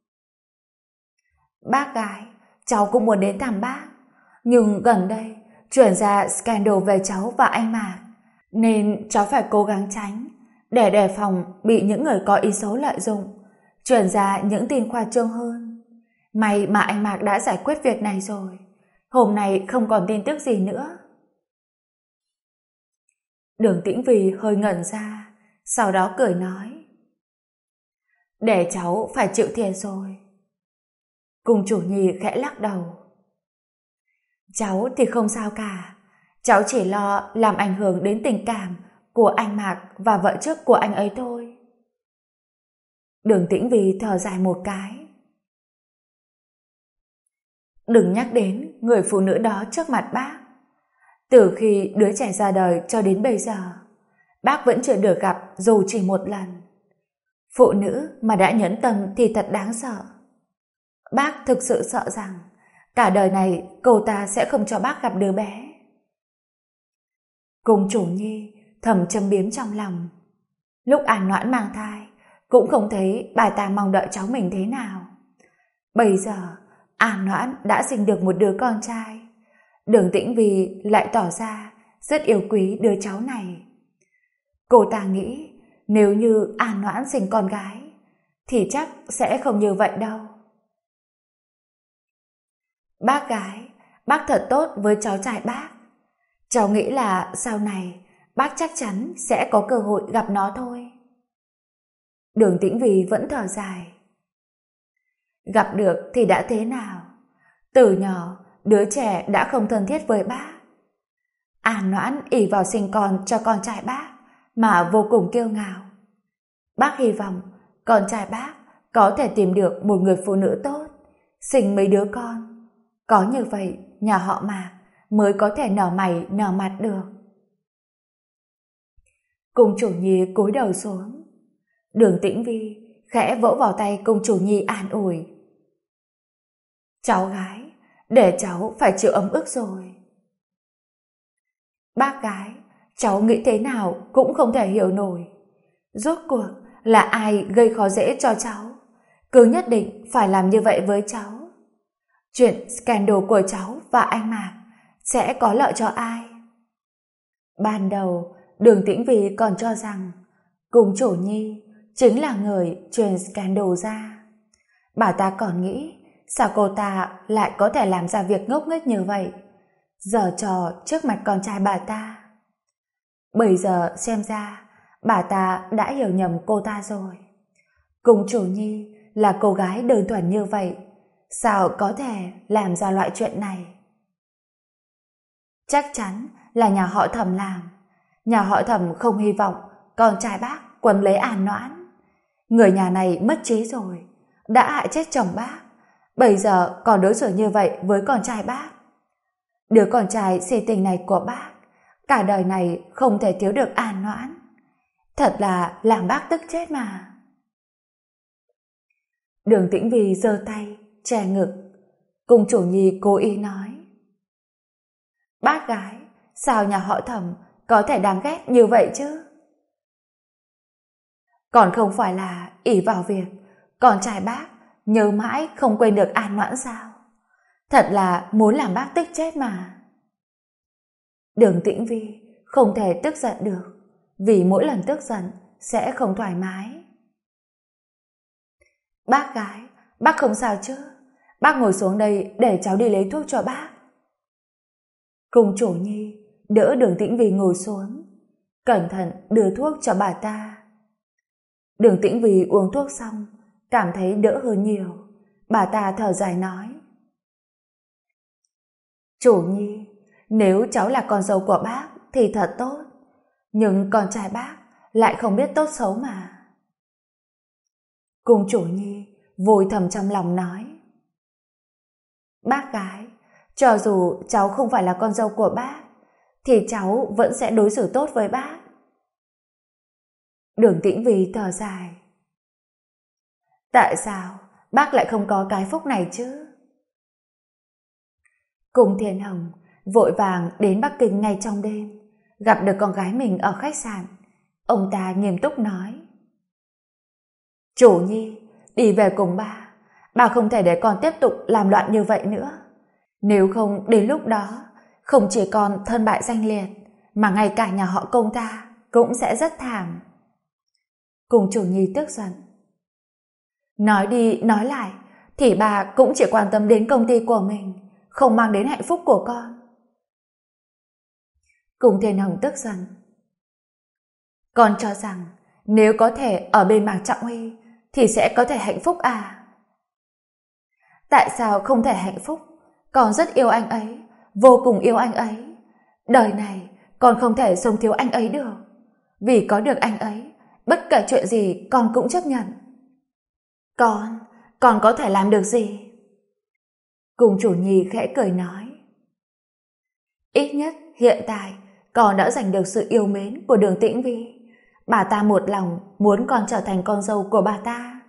Bác gái, cháu cũng muốn đến thăm bác, nhưng gần đây chuyển ra scandal về cháu và anh Mạc, nên cháu phải cố gắng tránh để đề phòng bị những người có ý xấu lợi dụng, chuyển ra những tin khoa trương hơn. May mà anh Mạc đã giải quyết việc này rồi, hôm nay không còn tin tức gì nữa. Đường Tĩnh Vi hơi ngẩn ra, sau đó cười nói: Để cháu phải chịu thiệt rồi. Cung Chủ Nhi khẽ lắc đầu: Cháu thì không sao cả, cháu chỉ lo làm ảnh hưởng đến tình cảm của anh Mạc và vợ trước của anh ấy thôi. Đường Tĩnh Vi thở dài một cái: Đừng nhắc đến người phụ nữ đó trước mặt bác. Từ khi đứa trẻ ra đời cho đến bây giờ, bác vẫn chưa được gặp dù chỉ một lần. Phụ nữ mà đã nhẫn tâm thì thật đáng sợ. Bác thực sự sợ rằng cả đời này cô ta sẽ không cho bác gặp đứa bé. Cung Chủ Nhi thầm châm biếm trong lòng. Lúc An Noãn mang thai cũng không thấy bà ta mong đợi cháu mình thế nào. Bây giờ An Noãn đã sinh được một đứa con trai. Đường Tĩnh Vi lại tỏ ra rất yêu quý đứa cháu này. Cô ta nghĩ nếu như An Noãn sinh con gái thì chắc sẽ không như vậy đâu. Bác gái, bác thật tốt với cháu trai bác. Cháu nghĩ là sau này bác chắc chắn sẽ có cơ hội gặp nó thôi. Đường Tĩnh Vi vẫn thở dài: Gặp được thì đã thế nào? Từ nhỏ, đứa trẻ đã không thân thiết với bác. An Noãn ỷ vào sinh con cho con trai bác mà vô cùng kiêu ngạo. Bác hy vọng con trai bác có thể tìm được một người phụ nữ tốt, sinh mấy đứa con. Có như vậy, nhà họ Mạc mới có thể nở mày nở mặt được. Cung chủ nhi cúi đầu xuống. Đường Tĩnh Vi khẽ vỗ vào tay cung chủ nhi an ủi. Cháu gái, để cháu phải chịu ấm ức rồi. Bác gái, cháu nghĩ thế nào cũng không thể hiểu nổi. Rốt cuộc là ai gây khó dễ cho cháu, cứ nhất định phải làm như vậy với cháu. Chuyện scandal của cháu và anh Mạc sẽ có lợi cho ai? Ban đầu, Đường Tĩnh Vi còn cho rằng cung chủ nhi chính là người truyền scandal ra. Bà ta còn nghĩ sao cô ta lại có thể làm ra việc ngốc nghếch như vậy, giở trò trước mặt con trai bà ta. Bây giờ xem ra bà ta đã hiểu nhầm cô ta rồi. Cung chủ nhi là cô gái đơn thuần như vậy, sao có thể làm ra loại chuyện này? Chắc chắn là nhà họ Thẩm làm. Nhà họ Thẩm không hy vọng con trai bác quấn lấy An Noãn. Người nhà này mất trí rồi, đã hại chết chồng bác, bây giờ còn đối xử như vậy với con trai bác. Đứa con trai si tình này của bác, cả đời này không thể thiếu được An Noãn. Thật là làm bác tức chết mà. Đường Tĩnh Vi giơ tay che ngực. Cung chủ nhi cố ý nói. Bác gái, sao nhà họ Thẩm có thể đáng ghét như vậy chứ? Còn không phải là ỷ vào việc con trai bác nhớ mãi không quên được An Noãn sao? Thật là muốn làm bác tức chết mà. Đường Tĩnh Vi không thể tức giận được, vì mỗi lần tức giận sẽ không thoải mái. Bác gái, bác không sao chứ? Bác ngồi xuống đây để cháu đi lấy thuốc cho bác. Cung chủ nhi đỡ Đường Tĩnh Vi ngồi xuống, cẩn thận đưa thuốc cho bà ta. Đường Tĩnh Vi uống thuốc xong, cảm thấy đỡ hơn nhiều. Bà ta thở dài nói. Chủ nhi, nếu cháu là con dâu của bác thì thật tốt, nhưng con trai bác lại không biết tốt xấu mà. Cung chủ nhi vùi thầm trong lòng nói. Bác gái, cho dù cháu không phải là con dâu của bác, thì cháu vẫn sẽ đối xử tốt với bác. Đường Tĩnh Vi thở dài. Tại sao bác lại không có cái phúc này chứ? Cung Thiên Hồng vội vàng đến Bắc Kinh ngay trong đêm, gặp được con gái mình ở khách sạn. Ông ta nghiêm túc nói. Chủ nhi, đi về cùng bà không thể để con tiếp tục làm loạn như vậy nữa. Nếu không đến lúc đó, không chỉ con thân bại danh liệt, mà ngay cả nhà họ Công ta cũng sẽ rất thảm. Cung chủ nhi tức giận. Nói đi nói lại, thì bà cũng chỉ quan tâm đến công ty của mình, không mang đến hạnh phúc của con. Cung Thiên Hồng tức giận. Con cho rằng nếu có thể ở bên Mạc Trọng Huy thì sẽ có thể hạnh phúc à? Tại sao không thể hạnh phúc? Con rất yêu anh ấy, vô cùng yêu anh ấy. Đời này con không thể sống thiếu anh ấy được. Vì có được anh ấy, bất kể chuyện gì con cũng chấp nhận. Con có thể làm được gì? Cung chủ nhi khẽ cười nói. Ít nhất hiện tại con đã giành được sự yêu mến của Đường Tĩnh Vi. Bà ta một lòng muốn con trở thành con dâu của bà ta.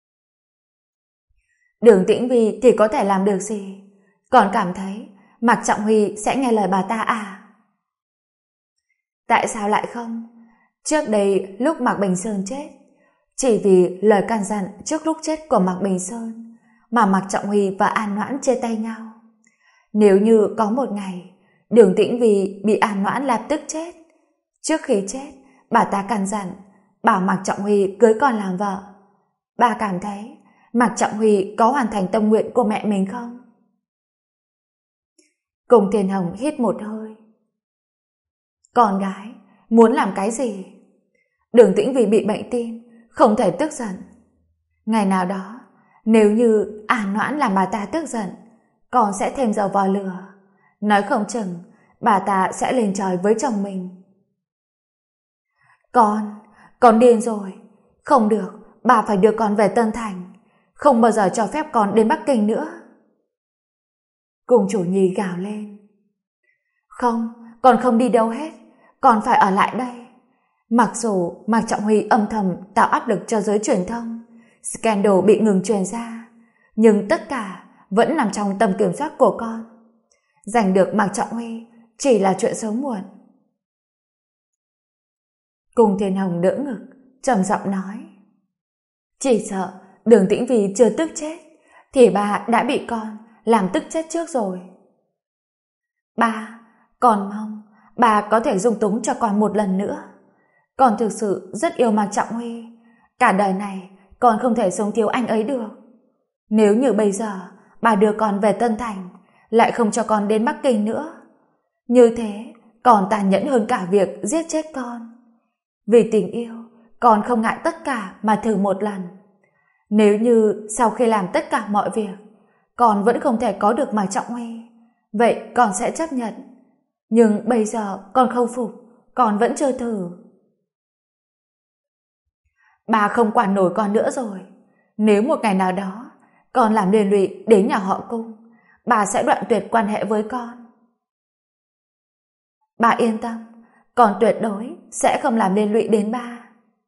Đường Tĩnh Vi thì có thể làm được gì? Còn cảm thấy Mạc Trọng Huy sẽ nghe lời bà ta à? Tại sao lại không? Trước đây lúc Mạc Bình Sơn chết, chỉ vì lời can dặn trước lúc chết của Mạc Bình Sơn mà Mạc Trọng Huy và An Noãn chia tay nhau. Nếu như có một ngày Đường Tĩnh Vi bị An Noãn lập tức chết, trước khi chết bà ta căn dặn bảo Mạc Trọng Huy cưới con làm vợ, bà cảm thấy Mạc Trọng Huy có hoàn thành tâm nguyện của mẹ mình không? Cung Thiên Hồng hít một hơi. Con gái muốn làm cái gì? Đường Tĩnh Vi bị bệnh tim, không thể tức giận. Ngày nào đó Nếu như An Noãn làm bà ta tức giận, con sẽ thêm dầu vào lửa. Nói không chừng bà ta sẽ lên trời với chồng mình. Con điên rồi. Không được, bà phải đưa con về Tân Thành. Không bao giờ cho phép con đến Bắc Kinh nữa. Cung chủ Nhi gào lên. Không, con không đi đâu hết. Con phải ở lại đây. Mặc dù Mạc Trọng Huy âm thầm tạo áp lực cho giới truyền thông, scandal bị ngừng truyền ra, nhưng tất cả vẫn nằm trong tầm kiểm soát của con. Giành được Mạc Trọng Huy chỉ là chuyện sớm muộn. Cung Thiên Hồng đỡ ngực, trầm giọng nói. Chỉ sợ Đường Tĩnh Vy chưa tức chết, thì bà đã bị con làm tức chết trước rồi. Ba, con mong bà có thể dung túng cho con một lần nữa. Con thực sự rất yêu Mạc Trọng Huy. Cả đời này con không thể sống thiếu anh ấy được. Nếu như bây giờ bà đưa con về Tân Thành, lại không cho con đến Bắc Kinh nữa, như thế còn tàn nhẫn hơn cả việc giết chết con. Vì tình yêu, con không ngại tất cả mà thử một lần. Nếu như sau khi làm tất cả mọi việc, con vẫn không thể có được Mạc Trọng Huy, vậy con sẽ chấp nhận. Nhưng bây giờ con không phục, con vẫn chưa thử. Bà không quản nổi con nữa rồi. Nếu một ngày nào đó con làm liên lụy đến nhà họ Cung, bà sẽ đoạn tuyệt quan hệ với con. Bà yên tâm, con tuyệt đối sẽ không làm liên lụy đến ba.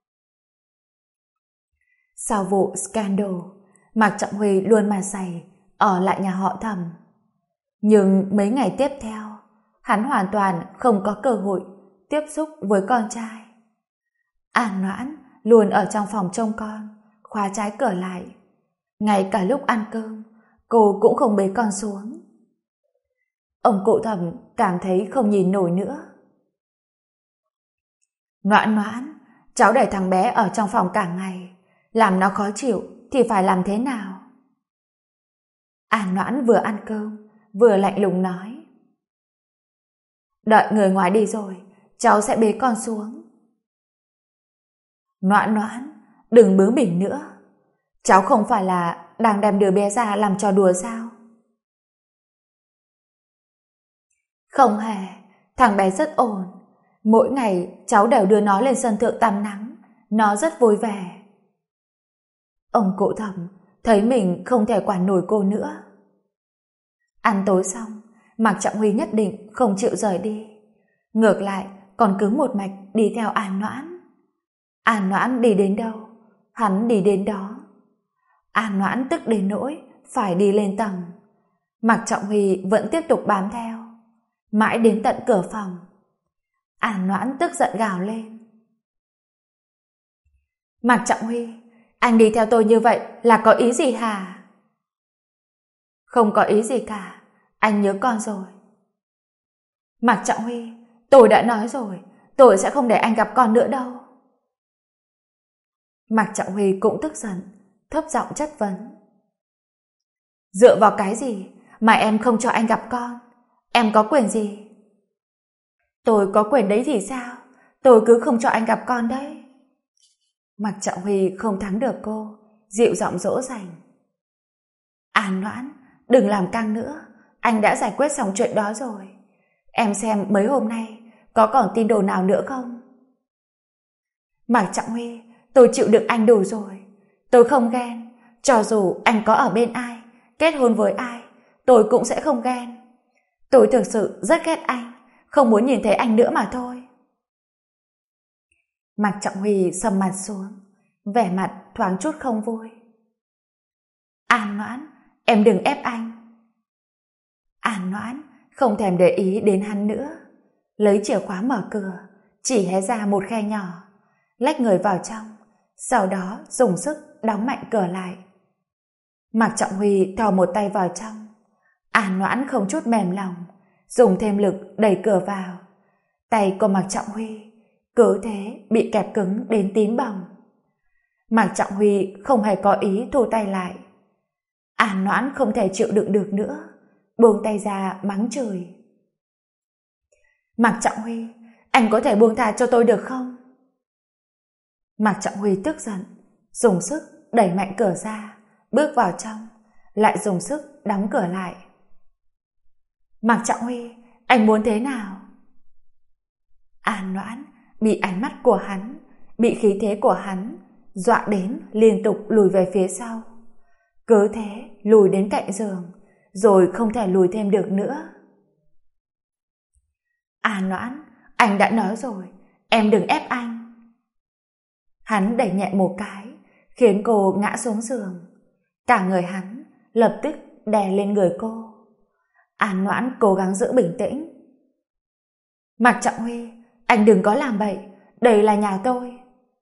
Sau vụ scandal, Mạc Trọng Huy luôn mặt dày ở lại nhà họ Thẩm. Nhưng mấy ngày tiếp theo, hắn hoàn toàn không có cơ hội tiếp xúc với con trai. An Noãn luôn ở trong phòng trông con, khóa trái cửa lại. Ngay cả lúc ăn cơm, cô cũng không bế con xuống. Ông cụ Thẩm cảm thấy không nhìn nổi nữa. Noãn Noãn, cháu để thằng bé ở trong phòng cả ngày, làm nó khó chịu thì phải làm thế nào? An Noãn vừa ăn cơm, vừa lạnh lùng nói. Đợi người ngoài đi rồi, cháu sẽ bế con xuống. Noãn Noãn, đừng bướng bỉnh nữa. Cháu không phải là đang đem đứa bé ra làm trò đùa sao? Không hề, thằng bé rất ổn. Mỗi ngày cháu đều đưa nó lên sân thượng tắm nắng, nó rất vui vẻ. Ông cụ Thẩm thấy mình không thể quản nổi cô nữa. Ăn tối xong, Mạc Trọng Huy nhất định không chịu rời đi. Ngược lại còn cứ một mạch đi theo An Noãn. An Noãn đi đến đâu, hắn đi đến đó. An Noãn tức đến nỗi phải đi lên tầng. Mạc Trọng Huy vẫn tiếp tục bám theo, mãi đến tận cửa phòng. An Noãn tức giận gào lên. Mạc Trọng Huy, anh đi theo tôi như vậy là có ý gì hả? Không có ý gì cả, anh nhớ con rồi. Mạc Trọng Huy, tôi đã nói rồi, tôi sẽ không để anh gặp con nữa đâu. Mạc Trọng Huy cũng tức giận, thấp giọng chất vấn. Dựa vào cái gì mà em không cho anh gặp con? Em có quyền gì? Tôi có quyền đấy thì sao? Tôi cứ không cho anh gặp con đấy. Mạc Trọng Huy không thắng được cô, dịu giọng dỗ dành. An Noãn, đừng làm căng nữa, anh đã giải quyết xong chuyện đó rồi. Em xem mấy hôm nay có còn tin đồn nào nữa không? Mạc Trọng Huy, tôi chịu đựng anh đủ rồi. Tôi không ghen, cho dù anh có ở bên ai, kết hôn với ai, tôi cũng sẽ không ghen. Tôi thực sự rất ghét anh, không muốn nhìn thấy anh nữa mà thôi. Mạc Trọng Huy sầm mặt xuống, vẻ mặt thoáng chút không vui. An Noãn, em đừng ép anh. An Noãn không thèm để ý đến hắn nữa, lấy chìa khóa mở cửa, chỉ hé ra một khe nhỏ, lách người vào trong, sau đó dùng sức đóng mạnh cửa lại. Mạc Trọng Huy thò một tay vào trong. An Noãn không chút mềm lòng, dùng thêm lực đẩy cửa vào. Tay của Mạc Trọng Huy cứ thế bị kẹp cứng đến tím bầm. Mạc Trọng Huy không hề có ý thu tay lại. An Noãn không thể chịu đựng được nữa, buông tay ra mắng chửi. Mạc Trọng Huy, anh có thể buông tha cho tôi được không? Mạc Trọng Huy tức giận, dùng sức đẩy mạnh cửa ra, bước vào trong, lại dùng sức đóng cửa lại. Mạc Trọng Huy, anh muốn thế nào? An Noãn bị ánh mắt của hắn, bị khí thế của hắn dọa đến liên tục lùi về phía sau. Cứ thế lùi đến cạnh giường, rồi không thể lùi thêm được nữa. An Noãn, anh đã nói rồi, em đừng ép anh. Hắn đẩy nhẹ một cái, khiến cô ngã xuống giường. Cả người hắn lập tức đè lên người cô. An Noãn cố gắng giữ bình tĩnh. Mạc Trọng Huy, anh đừng có làm bậy, đây là nhà tôi.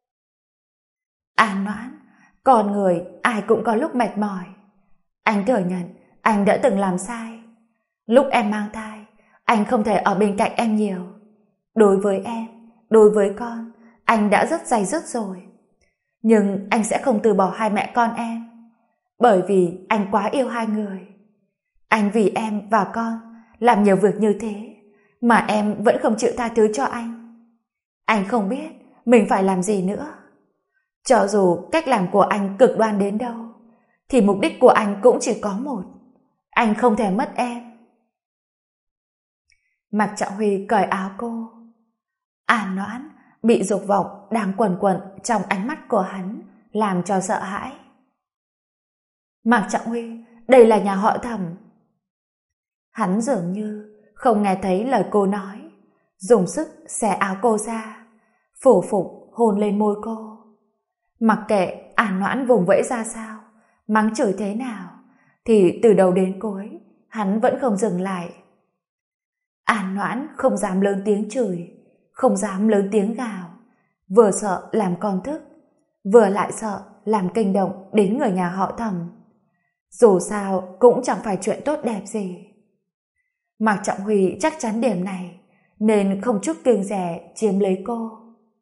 An Noãn, con người ai cũng có lúc mệt mỏi. Anh thừa nhận anh đã từng làm sai. Lúc em mang thai, anh không thể ở bên cạnh em nhiều. Đối với em, đối với con, anh đã rất day dứt rồi. Nhưng anh sẽ không từ bỏ hai mẹ con em, bởi vì anh quá yêu hai người. Anh vì em và con làm nhiều việc như thế, mà em vẫn không chịu tha thứ cho anh. Anh không biết mình phải làm gì nữa. Cho dù cách làm của anh cực đoan đến đâu, thì mục đích của anh cũng chỉ có một. Anh không thể mất em. Mạc Trọng Huy cởi áo cô. An Noãn bị dục vọng đang quần quật trong ánh mắt của hắn làm cho sợ hãi. Mạc Trọng Huy, đây là nhà họ Thẩm. Hắn dường như không nghe thấy lời cô nói, dùng sức xẻ áo cô ra, phủ phục hôn lên môi cô. Mặc kệ An Noãn vùng vẫy ra sao, mắng chửi thế nào, thì từ đầu đến cuối hắn vẫn không dừng lại. An Noãn không dám lớn tiếng chửi, không dám lớn tiếng gào, vừa sợ làm con thức, vừa lại sợ làm kinh động đến người nhà họ Thẩm. Dù sao cũng chẳng phải chuyện tốt đẹp gì. Mạc Trọng Huy chắc chắn điểm này, nên không chút kiêng dè chiếm lấy cô.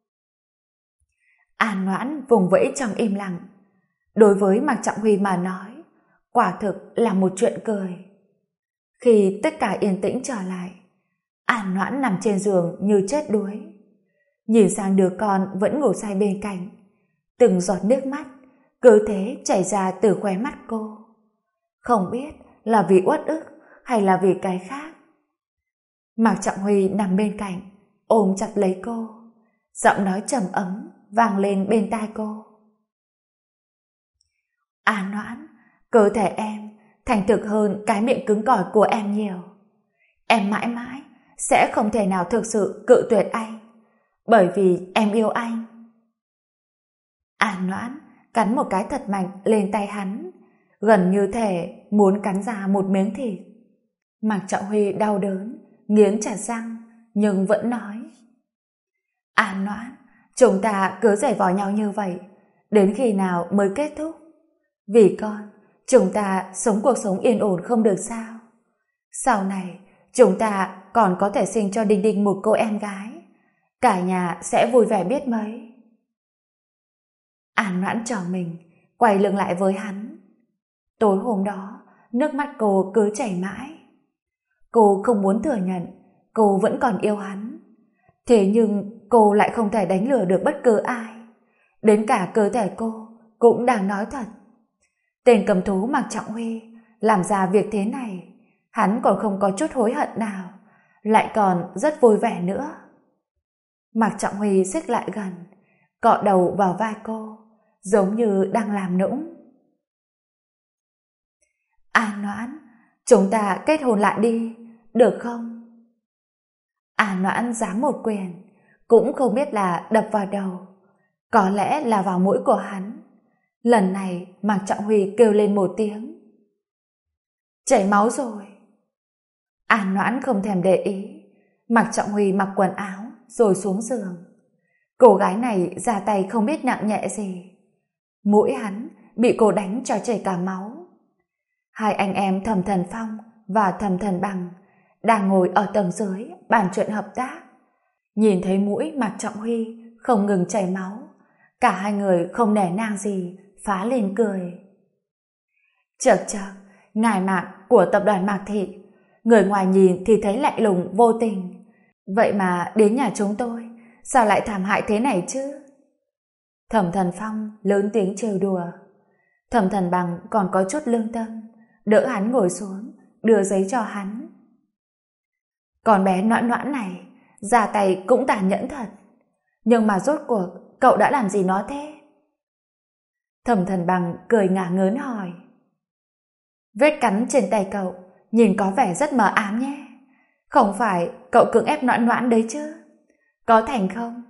An Noãn vùng vẫy trong im lặng. Đối với Mạc Trọng Huy mà nói, quả thực là một chuyện cười. Khi tất cả yên tĩnh trở lại, An Noãn nằm trên giường như chết đuối. Nhìn sang đứa con vẫn ngủ say bên cạnh, từng giọt nước mắt cứ thế chảy ra từ khóe mắt cô. Không biết là vì uất ức hay là vì cái khác. Mạc Trọng Huy nằm bên cạnh, ôm chặt lấy cô, giọng nói trầm ấm vang lên bên tai cô. An Noãn, cơ thể em thành thực hơn cái miệng cứng cỏi của em nhiều. Em mãi mãi sẽ không thể nào thực sự cự tuyệt anh, bởi vì em yêu anh. An Noãn cắn một cái thật mạnh lên tay hắn, gần như thể muốn cắn ra một miếng thịt. Mạc Trọng Huy đau đớn, nghiến chặt răng, nhưng vẫn nói: An Noãn, chúng ta cứ giày vò nhau như vậy, đến khi nào mới kết thúc? Vì con, chúng ta sống cuộc sống yên ổn không được sao? Sau này, chúng ta còn có thể sinh cho Đinh Đinh một cô em gái. Cả nhà sẽ vui vẻ biết mấy. An Noãn trở mình, quay lưng lại với hắn. Tối hôm đó, nước mắt cô cứ chảy mãi. Cô không muốn thừa nhận cô vẫn còn yêu hắn. Thế nhưng cô lại không thể đánh lừa được bất cứ ai. Đến cả cơ thể cô cũng đang nói thật. Tên cầm thú Mạc Trọng Huy làm ra việc thế này, hắn còn không có chút hối hận nào, lại còn rất vui vẻ nữa. Mạc Trọng Huy xích lại gần, cọ đầu vào vai cô, giống như đang làm nũng. An Noãn, chúng ta kết hôn lại đi, được không? An Noãn giáng một quyền, cũng không biết là đập vào đầu, có lẽ là vào mũi của hắn. Lần này Mạc Trọng Huy kêu lên một tiếng. Chảy máu rồi. An Noãn không thèm để ý. Mạc Trọng Huy mặc quần áo rồi xuống giường. Cô gái này ra tay không biết nặng nhẹ gì. Mũi hắn bị cô đánh cho chảy cả máu. Hai anh em Thẩm Thần Phong và Thẩm Thần Bằng đang ngồi ở tầng dưới bàn chuyện hợp tác. Nhìn thấy mũi Mạc Trọng Huy không ngừng chảy máu, cả hai người không nể nang gì phá lên cười. Chậc chậc, ngài Mạc của tập đoàn Mạc Thị, người ngoài nhìn thì thấy lạnh lùng vô tình, vậy mà đến nhà chúng tôi sao lại thảm hại thế này chứ? Thẩm Thần Phong lớn tiếng trêu đùa. Thẩm Thần Bằng còn có chút lương tâm, đỡ hắn ngồi xuống, đưa giấy cho hắn. Con bé Noãn Noãn này, ra tay cũng tàn nhẫn thật. Nhưng mà rốt cuộc, cậu đã làm gì nó thế? Thẩm Thần Bằng cười ngả ngớn hỏi. Vết cắn trên tay cậu, nhìn có vẻ rất mờ ám nhé. Không phải cậu cưỡng ép Noãn Noãn đấy chứ? Có thành không?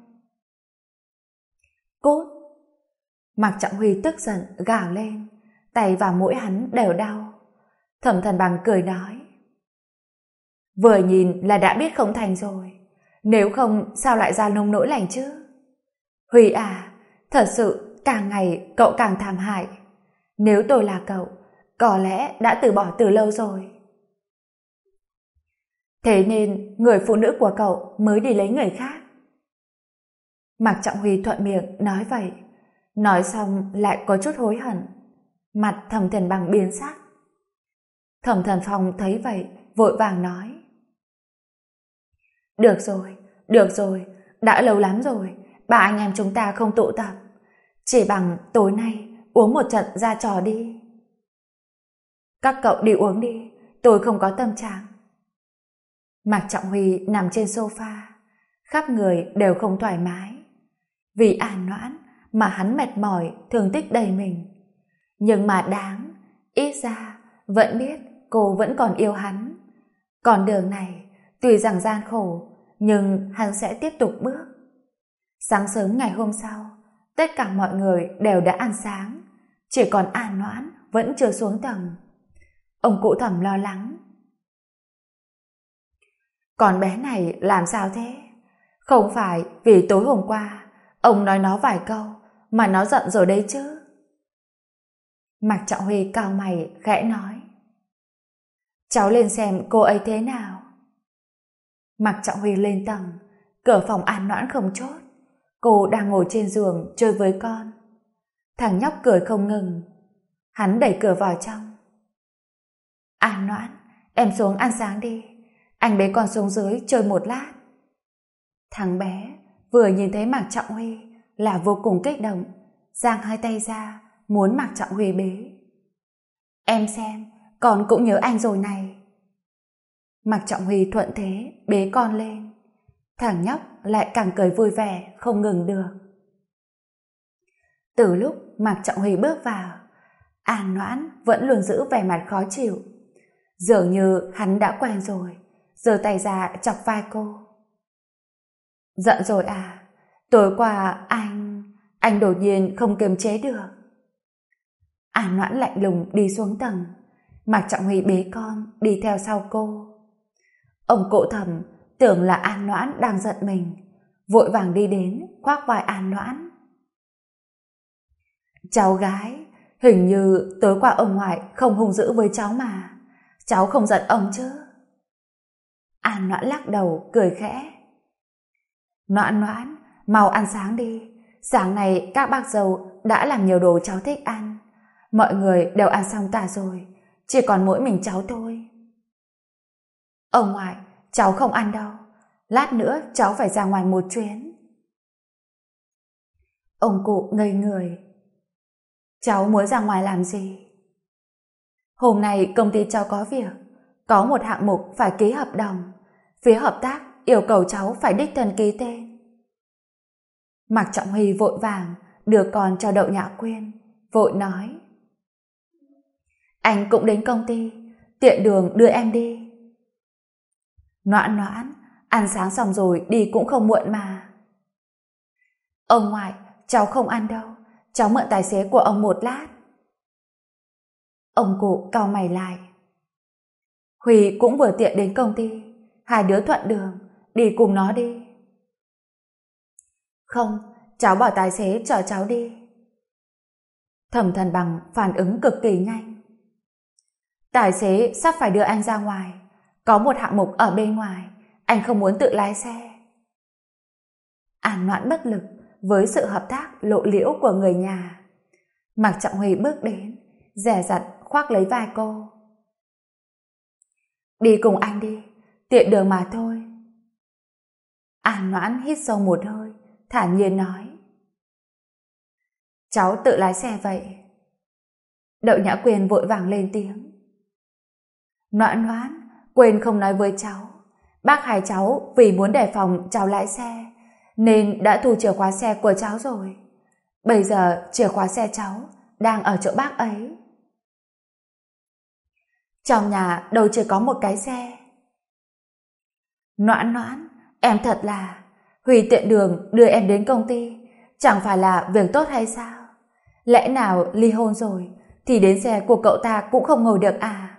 Cút! Mạc Trọng Huy tức giận gào lên, tay và mũi hắn đều đau. Thẩm Thần Bằng cười nói. Vừa nhìn là đã biết không thành rồi. Nếu không sao lại ra nông nỗi lành chứ? Huy à, thật sự càng ngày cậu càng thảm hại. Nếu tôi là cậu, có lẽ đã từ bỏ từ lâu rồi. Thế nên người phụ nữ của cậu mới đi lấy người khác. Mạc Trọng Huy thuận miệng nói vậy, nói xong lại có chút hối hận. Mặt Thẩm Thần Bằng biến sắc. Thẩm Thần Phong thấy vậy vội vàng nói. Được rồi, đã lâu lắm rồi, ba anh em chúng ta không tụ tập. Chỉ bằng tối nay uống một trận ra trò đi. Các cậu đi uống đi, tôi không có tâm trạng. Mạc Trọng Huy nằm trên sofa, khắp người đều không thoải mái. Vì An Noãn mà hắn mệt mỏi, thương tích đầy mình. Nhưng mà đáng, ít ra vẫn biết cô vẫn còn yêu hắn. Còn đường này, tuy rằng gian khổ, nhưng hắn sẽ tiếp tục bước. Sáng sớm ngày hôm sau, tất cả mọi người đều đã ăn sáng, chỉ còn An Noãn vẫn chưa xuống tầng. Ông cụ Thẩm lo lắng. Con bé này làm sao thế? Không phải vì tối hôm qua ông nói nó vài câu mà nó giận rồi đấy chứ? Mạc Trọng Huy cau mày khẽ nói. Cháu lên xem cô ấy thế nào. Mạc Trọng Huy lên tầng, cửa phòng An Noãn không chốt. Cô đang ngồi trên giường chơi với con. Thằng nhóc cười không ngừng. Hắn đẩy cửa vào trong. An Noãn, em xuống ăn sáng đi. Anh bế con xuống dưới chơi một lát. Thằng bé vừa nhìn thấy Mạc Trọng Huy là vô cùng kích động, giang hai tay ra muốn Mạc Trọng Huy bế. Em xem, con cũng nhớ anh rồi này. Mạc Trọng Huy thuận thế bế con lên. Thằng nhóc lại càng cười vui vẻ không ngừng được. Từ lúc Mạc Trọng Huy bước vào, An Noãn vẫn luôn giữ vẻ mặt khó chịu. Dường như hắn đã quen rồi, giơ tay ra chọc vai cô. Giận rồi à? Tối qua anh đột nhiên không kiềm chế được. An Noãn lạnh lùng đi xuống tầng. Mạc Trọng Huy bế con đi theo sau cô. Ông cụ Thẩm tưởng là An Noãn đang giận mình, vội vàng đi đến khoác vai An Noãn. Cháu gái, hình như tối qua ông ngoại không hung dữ với cháu mà. Cháu không giận ông chứ? An Noãn lắc đầu cười khẽ. Noãn Noãn, mau ăn sáng đi. Sáng nay các bác dâu đã làm nhiều đồ cháu thích ăn. Mọi người đều ăn xong cả rồi, chỉ còn mỗi mình cháu thôi. Ông ngoại, cháu không ăn đâu. Lát nữa cháu phải ra ngoài một chuyến. Ông cụ ngây người. Cháu muốn ra ngoài làm gì? Hôm nay công ty cháu có việc, có một hạng mục phải ký hợp đồng. Phía hợp tác yêu cầu cháu phải đích thân ký tên. Mạc Trọng Huy vội vàng đưa con cho Đậu Nhã Quyên, vội nói. Anh cũng đến công ty, tiện đường đưa em đi. Noãn Noãn, ăn sáng xong rồi đi cũng không muộn mà. Ông ngoại, cháu không ăn đâu, cháu mượn tài xế của ông một lát. Ông cụ cau mày lại. Huy cũng vừa tiện đến công ty, hai đứa thuận đường, đi cùng nó đi. Không, cháu bảo tài xế chở cháu đi. Thẩm Thần Bằng phản ứng cực kỳ nhanh. Tài xế sắp phải đưa anh ra ngoài, có một hạng mục ở bên ngoài, anh không muốn tự lái xe. An Noãn bất lực với sự hợp tác lộ liễu của người nhà. Mạc Trọng Huy bước đến, dè dặt khoác lấy vai cô. Đi cùng anh đi, tiện đường mà thôi. An Noãn hít sâu một hơi, thản nhiên nói. Cháu tự lái xe vậy. Đậu Nhã Quyên vội vàng lên tiếng. Noãn Noãn, quên không nói với cháu. Bác hai cháu vì muốn đề phòng cháu lái xe, nên đã thu chìa khóa xe của cháu rồi. Bây giờ chìa khóa xe cháu đang ở chỗ bác ấy. Trong nhà đâu chỉ có một cái xe. Noãn Noãn, em thật là... Huy tiện đường đưa em đến công ty, chẳng phải là việc tốt hay sao? Lẽ nào ly hôn rồi thì đến xe của cậu ta cũng không ngồi được à?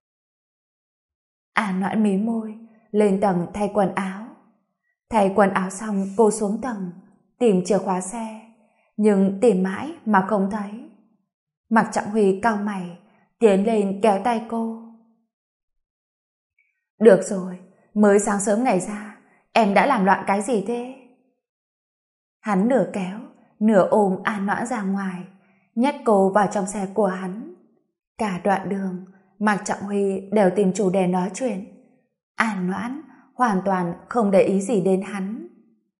An Noãn mím môi, lên tầng thay quần áo. Thay quần áo xong cô xuống tầng, tìm chìa khóa xe, nhưng tìm mãi mà không thấy. Mạc Trọng Huy cau mày, tiến lên kéo tay cô. Được rồi, mới sáng sớm ngày ra, em đã làm loạn cái gì thế? Hắn nửa kéo, nửa ôm An Noãn ra ngoài, nhét cô vào trong xe của hắn. Cả đoạn đường, Mạc Trọng Huy đều tìm chủ đề nói chuyện. An Noãn hoàn toàn không để ý gì đến hắn.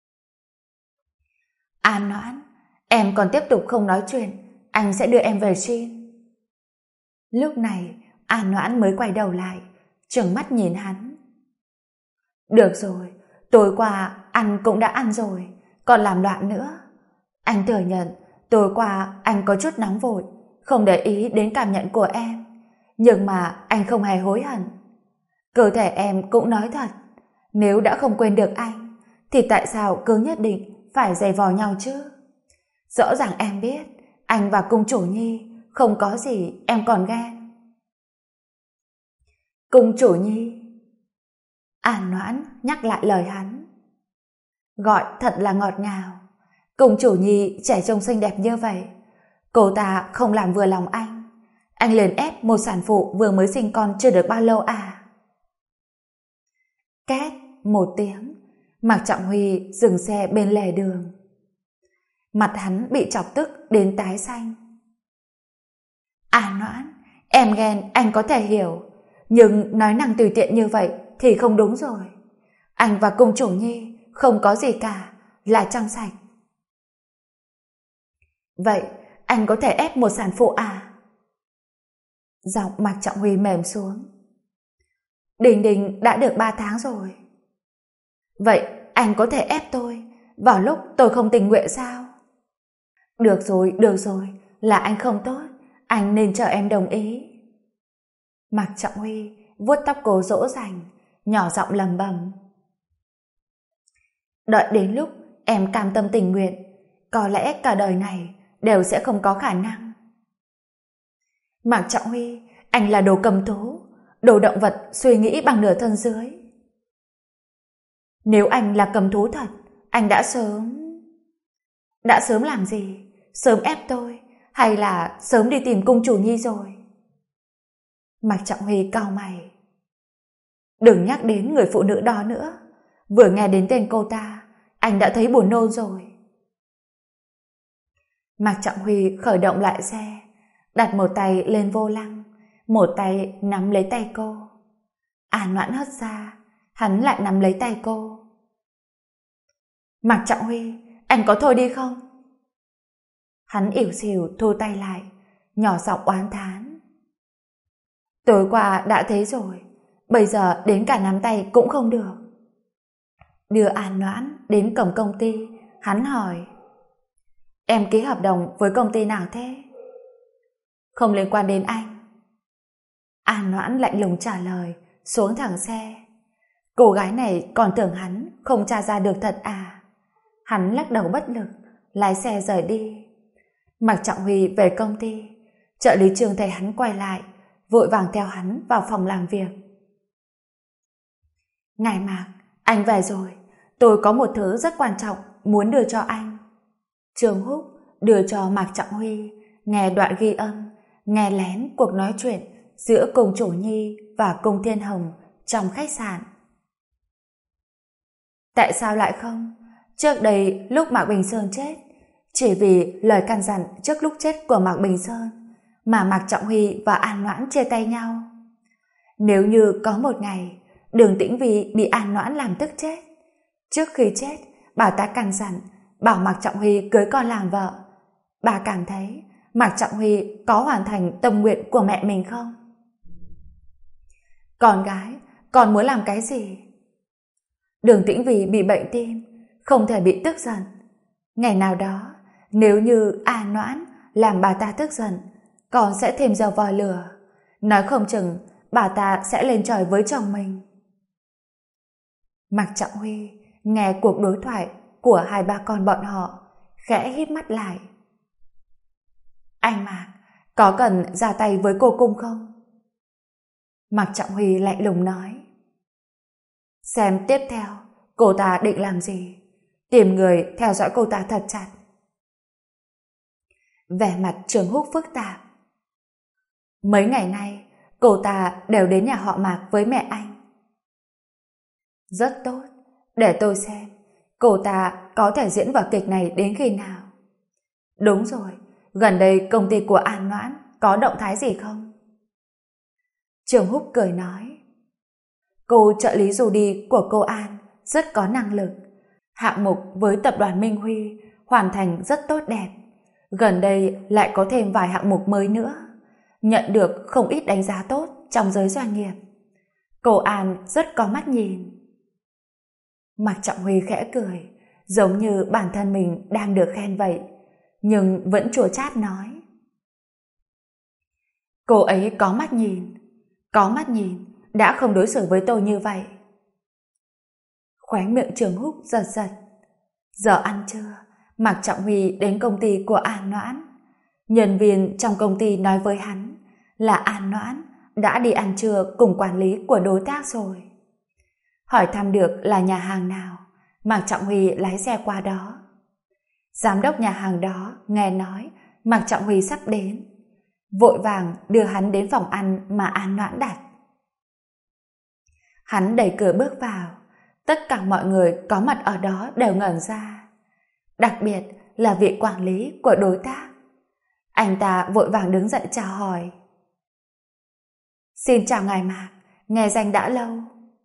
An Noãn, em còn tiếp tục không nói chuyện, anh sẽ đưa em về Chin. Lúc này, An Noãn mới quay đầu lại, trừng mắt nhìn hắn. Được rồi, tối qua ăn cũng đã ăn rồi, còn làm loạn nữa. Anh thừa nhận, tối qua anh có chút nóng vội, không để ý đến cảm nhận của em. Nhưng mà anh không hề hối hận. Cơ thể em cũng nói thật, nếu đã không quên được anh, thì tại sao cứ nhất định phải giày vò nhau chứ? Rõ ràng em biết, anh và cung chủ Nhi không có gì em còn ghen. Cung chủ Nhi. An Noãn nhắc lại lời hắn. Gọi thật là ngọt ngào. Cung chủ Nhi trẻ trông xinh đẹp như vậy, cô ta không làm vừa lòng anh liền ép một sản phụ vừa mới sinh con chưa được bao lâu à? Két một tiếng, Mạc Trọng Huy dừng xe bên lề đường. Mặt hắn bị chọc tức đến tái xanh. An Noãn, em ghen anh có thể hiểu, nhưng nói năng tùy tiện như vậy thì không đúng rồi. Anh và cung chủ Nhi không có gì cả, là trong sạch. Vậy anh có thể ép một sản phụ à? Giọng Mạc Trọng Huy mềm xuống. Đình Đình đã được 3 tháng rồi. Vậy anh có thể ép tôi vào lúc tôi không tình nguyện sao? Được rồi, là anh không tốt, anh nên chờ em đồng ý. Mạc Trọng Huy vuốt tóc cô dỗ dành, nhỏ giọng lầm bầm. Đợi đến lúc em cam tâm tình nguyện, có lẽ cả đời này đều sẽ không có khả năng. Mạc Trọng Huy, anh là đồ cầm thú, đồ động vật suy nghĩ bằng nửa thân dưới. Nếu anh là cầm thú thật, anh đã sớm... Đã sớm làm gì? Sớm ép tôi, hay là sớm đi tìm cung chủ Nhi rồi? Mạc Trọng Huy cau mày. Đừng nhắc đến người phụ nữ đó nữa. Vừa nghe đến tên cô ta, anh đã thấy buồn nôn rồi. Mạc Trọng Huy khởi động lại xe, đặt một tay lên vô lăng, một tay nắm lấy tay cô. An Noãn hất ra, hắn lại nắm lấy tay cô. Mạc Trọng Huy, anh có thôi đi không? Hắn ỉu xìu thu tay lại, nhỏ giọng oán thán. Tối qua đã thế rồi, bây giờ đến cả nắm tay cũng không được. Đưa An Noãn đến cổng công ty, hắn hỏi. Em ký hợp đồng với công ty nào thế? Không liên quan đến anh. An Noãn lạnh lùng trả lời, xuống thẳng xe. Cô gái này còn tưởng hắn không tra ra được thật à? Hắn lắc đầu bất lực, lái xe rời đi. Mạc Trọng Huy về công ty, trợ lý Trương thấy hắn quay lại, vội vàng theo hắn vào phòng làm việc. Ngài Mạc, anh về rồi, tôi có một thứ rất quan trọng muốn đưa cho anh. Trương Húc đưa cho Mạc Trọng Huy nghe đoạn ghi âm, nghe lén cuộc nói chuyện giữa cung chủ Nhi và cung Thiên Hồng trong khách sạn. Tại sao lại không? Trước đây lúc Mạc Bình Sơn chết, chỉ vì lời căn dặn trước lúc chết của Mạc Bình Sơn mà Mạc Trọng Huy và An Noãn chia tay nhau. Nếu như có một ngày Đường Tĩnh Vy bị An Noãn làm tức chết, trước khi chết bà ta căn dặn bảo Mạc Trọng Huy cưới con làm vợ, bà cảm thấy Mạc Trọng Huy có hoàn thành tâm nguyện của mẹ mình không? Con gái, con muốn làm cái gì? Đường Tĩnh Vì bị bệnh tim, không thể bị tức giận. Ngày nào đó, nếu như An Noãn làm bà ta tức giận, con sẽ thêm dầu vào lửa. Nói không chừng bà ta sẽ lên trời với chồng mình. Mạc Trọng Huy nghe cuộc đối thoại của hai ba con bọn họ, khẽ híp mắt lại. Anh Mạc, có cần ra tay với cô Cung không? Mạc Trọng Huy lạnh lùng nói. Xem tiếp theo cô ta định làm gì, tìm người theo dõi cô ta thật chặt. Vẻ mặt Trường Húc phức tạp. Mấy ngày nay cô ta đều đến nhà họ Mạc với mẹ anh. Rất tốt, để tôi xem cô ta có thể diễn vở kịch này đến khi nào. Đúng rồi, gần đây công ty của An Noãn có động thái gì không? Trường Húc cười nói. Cô trợ lý dù đi của cô An rất có năng lực. Hạng mục với tập đoàn Minh Huy hoàn thành rất tốt đẹp. Gần đây lại có thêm vài hạng mục mới nữa, nhận được không ít đánh giá tốt trong giới doanh nghiệp. Cô An rất có mắt nhìn. Mạc Trọng Huy khẽ cười, giống như bản thân mình đang được khen vậy, nhưng vẫn chua chát nói. Cô ấy có mắt nhìn, đã không đối xử với tôi như vậy. Khóe miệng Trường Húc giật giật. Giờ ăn trưa, Mạc Trọng Huy đến công ty của An Noãn. Nhân viên trong công ty nói với hắn là An Noãn đã đi ăn trưa cùng quản lý của đối tác rồi. Hỏi thăm được là nhà hàng nào, Mạc Trọng Huy lái xe qua đó. Giám đốc nhà hàng đó nghe nói Mạc Trọng Huy sắp đến, vội vàng đưa hắn đến phòng ăn mà An Noãn đặt. Hắn đẩy cửa bước vào, tất cả mọi người có mặt ở đó đều ngẩn ra, đặc biệt là vị quản lý của đối tác. Anh ta vội vàng đứng dậy chào hỏi. Xin chào ngài Mạc, nghe danh đã lâu.